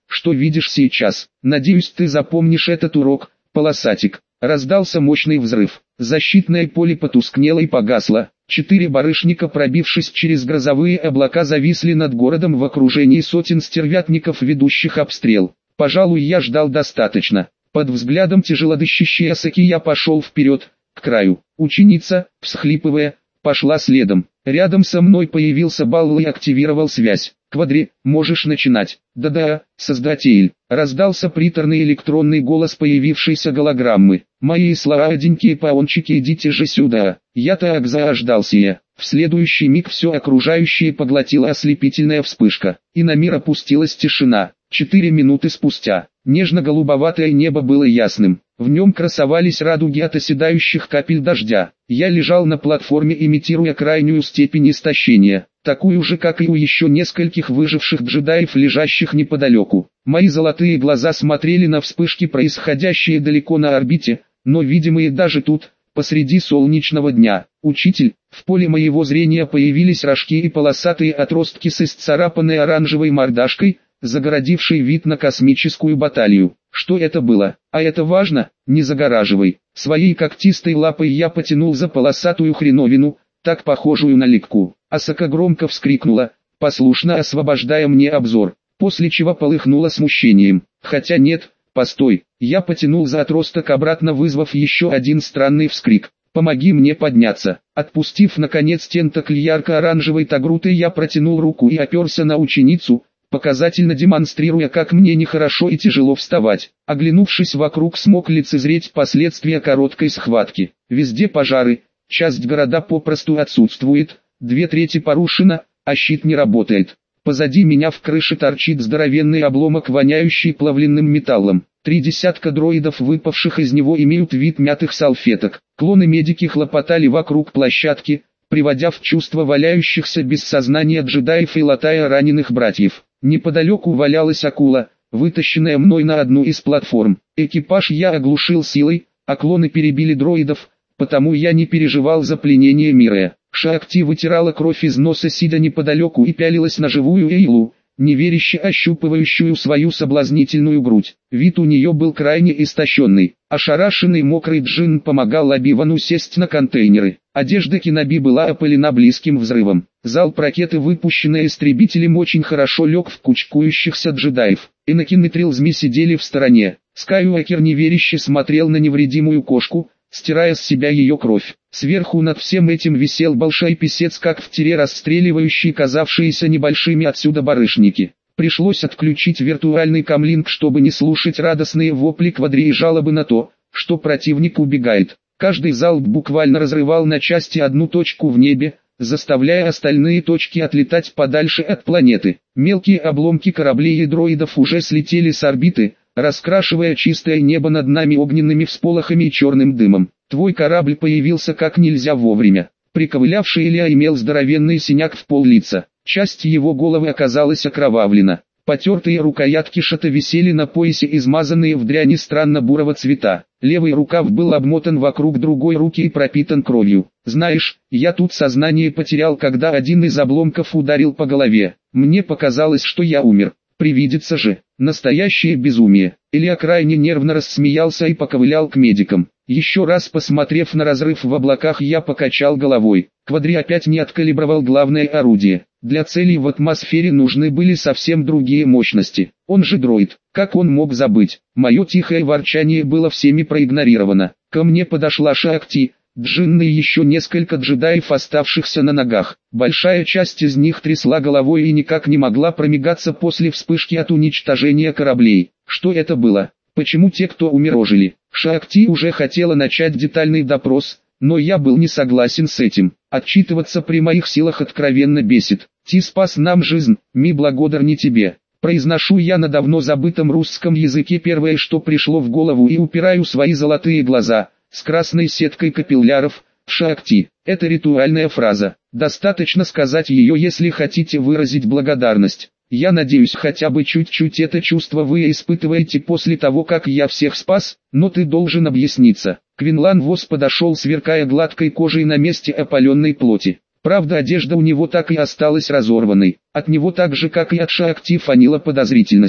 S1: что видишь сейчас. Надеюсь, ты запомнишь этот урок, полосатик. Раздался мощный взрыв. Защитное поле потускнело и погасло. Четыре барышника, пробившись через грозовые облака, зависли над городом в окружении сотен стервятников, ведущих обстрел. Пожалуй, я ждал достаточно. Под взглядом тяжелодышащей Асаки я пошел вперед, к краю. Ученица, всхлипывая, пошла следом. Рядом со мной появился Балл и активировал связь. «Квадри, можешь начинать». «Да-да, создатель», — раздался приторный электронный голос появившейся голограммы. «Мои сладенькие паончики, идите же сюда». Я так заждался я. В следующий миг все окружающее поглотила ослепительная вспышка, и на мир опустилась тишина. Четыре минуты спустя, нежно-голубоватое небо было ясным. В нем красовались радуги от оседающих капель дождя. Я лежал на платформе, имитируя крайнюю степень истощения, такую же, как и у еще нескольких выживших джедаев, лежащих неподалеку. Мои золотые глаза смотрели на вспышки, происходящие далеко на орбите, но видимые даже тут, посреди солнечного дня. «Учитель», в поле моего зрения появились рожки и полосатые отростки с исцарапанной оранжевой мордашкой, загородивший вид на космическую баталию. Что это было? А это важно? Не загораживай. Своей когтистой лапой я потянул за полосатую хреновину, так похожую на лягку. Асака громко вскрикнула, послушно освобождая мне обзор, после чего полыхнула смущением. Хотя нет, постой. Я потянул за отросток обратно, вызвав еще один странный вскрик. «Помоги мне подняться». Отпустив наконец тентакль ярко-оранжевой тагруты, я протянул руку и оперся на ученицу, показательно демонстрируя, как мне нехорошо и тяжело вставать. Оглянувшись вокруг, смог лицезреть последствия короткой схватки. Везде пожары, часть города попросту отсутствует, две трети порушено, а щит не работает. Позади меня в крыше торчит здоровенный обломок, воняющий плавленным металлом. Три десятка дроидов, выпавших из него, имеют вид мятых салфеток. Клоны-медики хлопотали вокруг площадки, приводя в чувство валяющихся без сознания джедаев и латая раненых братьев. Неподалеку валялась акула, вытащенная мной на одну из платформ. Экипаж я оглушил силой, а клоны перебили дроидов, потому я не переживал за пленение Мирая. Шаакти вытирала кровь из носа, сидя неподалеку, и пялилась на живую Эйлу, неверяще ощупывающую свою соблазнительную грудь. Вид у нее был крайне истощенный. Ошарашенный мокрый Джин помогал Оби-Вану сесть на контейнеры. Одежда Кеноби была опалена близким взрывом. Залп ракеты, выпущенной истребителем, очень хорошо лег в кучкующихся джедаев. Энакин и Трилзми сидели в стороне. Скайуокер неверяще смотрел на невредимую кошку, стирая с себя ее кровь. Сверху над всем этим висел большой писец, как в тире расстреливающий казавшиеся небольшими отсюда барышники. Пришлось отключить виртуальный камлинг, чтобы не слушать радостные вопли Квадри и жалобы на то, что противник убегает. Каждый залп буквально разрывал на части одну точку в небе, заставляя остальные точки отлетать подальше от планеты. Мелкие обломки кораблей и дроидов уже слетели с орбиты, раскрашивая чистое небо над нами огненными всполохами и черным дымом. Твой корабль появился как нельзя вовремя. Приковылявший Илья имел здоровенный синяк в пол-лица. Часть его головы оказалась окровавлена. Потертые рукоятки шата висели на поясе, измазанные в дряни странно-бурого цвета. Левый рукав был обмотан вокруг другой руки и пропитан кровью. Знаешь, я тут сознание потерял, когда один из обломков ударил по голове. Мне показалось, что я умер. Привидится же. Настоящее безумие. Илья крайне нервно рассмеялся и поковылял к медикам. Еще раз посмотрев на разрыв в облаках, я покачал головой. Квадри опять не откалибровал главное орудие. Для целей в атмосфере нужны были совсем другие мощности. Он же дроид. Как он мог забыть? Мое тихое ворчание было всеми проигнорировано. Ко мне подошла Шаакти, Джинна и еще несколько джедаев, оставшихся на ногах. Большая часть из них трясла головой и никак не могла промигаться после вспышки от уничтожения кораблей. Что это было? Почему те, кто умер, ожили? Шаакти уже хотела начать детальный допрос, но я был не согласен с этим. Отчитываться при моих силах откровенно бесит. Ти спас нам жизнь, ми благодарни тебе. Произношу я на давно забытом русском языке первое, что пришло в голову, и упираю свои золотые глаза, с красной сеткой капилляров, в Шаакти. Это ритуальная фраза. Достаточно сказать ее, если хотите выразить благодарность. Я надеюсь, хотя бы чуть-чуть это чувство вы испытываете после того, как я всех спас, но ты должен объясниться. Квинлан Вос подошел, сверкая гладкой кожей на месте опаленной плоти. Правда, одежда у него так и осталась разорванной. От него так же, как и от Шаакти, фанило подозрительностью.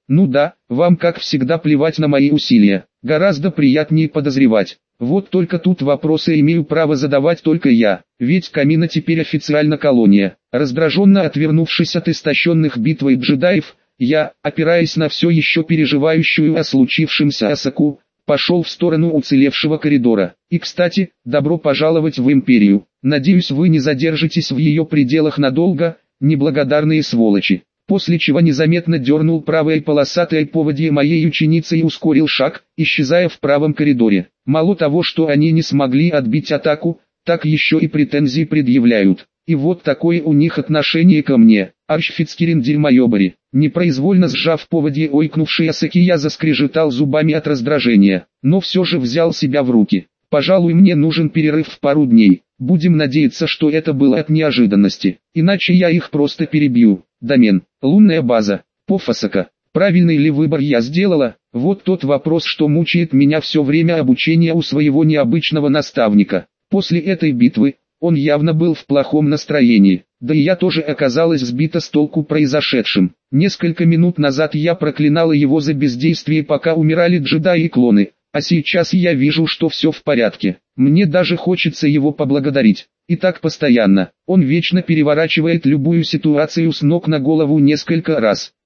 S1: Ну да, вам как всегда плевать на мои усилия, гораздо приятнее подозревать. Вот только тут вопросы имею право задавать только я, ведь Камина теперь официально колония. Раздраженно отвернувшись от истощенных битвой джедаев, я, опираясь на все еще переживающую о случившемся Асаку, пошел в сторону уцелевшего коридора. И кстати, добро пожаловать в Империю. Надеюсь, вы не задержитесь в ее пределах надолго, неблагодарные сволочи. После чего незаметно дернул правой полосатой поводье моей ученицы и ускорил шаг, исчезая в правом коридоре. Мало того, что они не смогли отбить атаку, так еще и претензии предъявляют. И вот такое у них отношение ко мне. Арчфицкерин дерьмоебари. Непроизвольно сжав поводье ойкнувший Асаки, я заскрежетал зубами от раздражения, но все же взял себя в руки. Пожалуй, мне нужен перерыв в пару дней. Будем надеяться, что это было от неожиданности, иначе я их просто перебью. Домен, лунная база, Пофасака. Правильный ли выбор я сделала? Вот тот вопрос, что мучает меня все время обучения у своего необычного наставника. После этой битвы, он явно был в плохом настроении, да и я тоже оказалась сбита с толку произошедшим. Несколько минут назад я проклинала его за бездействие, пока умирали джедаи и клоны, а сейчас я вижу, что все в порядке. Мне даже хочется его поблагодарить. И так постоянно. Он вечно переворачивает любую ситуацию с ног на голову несколько раз.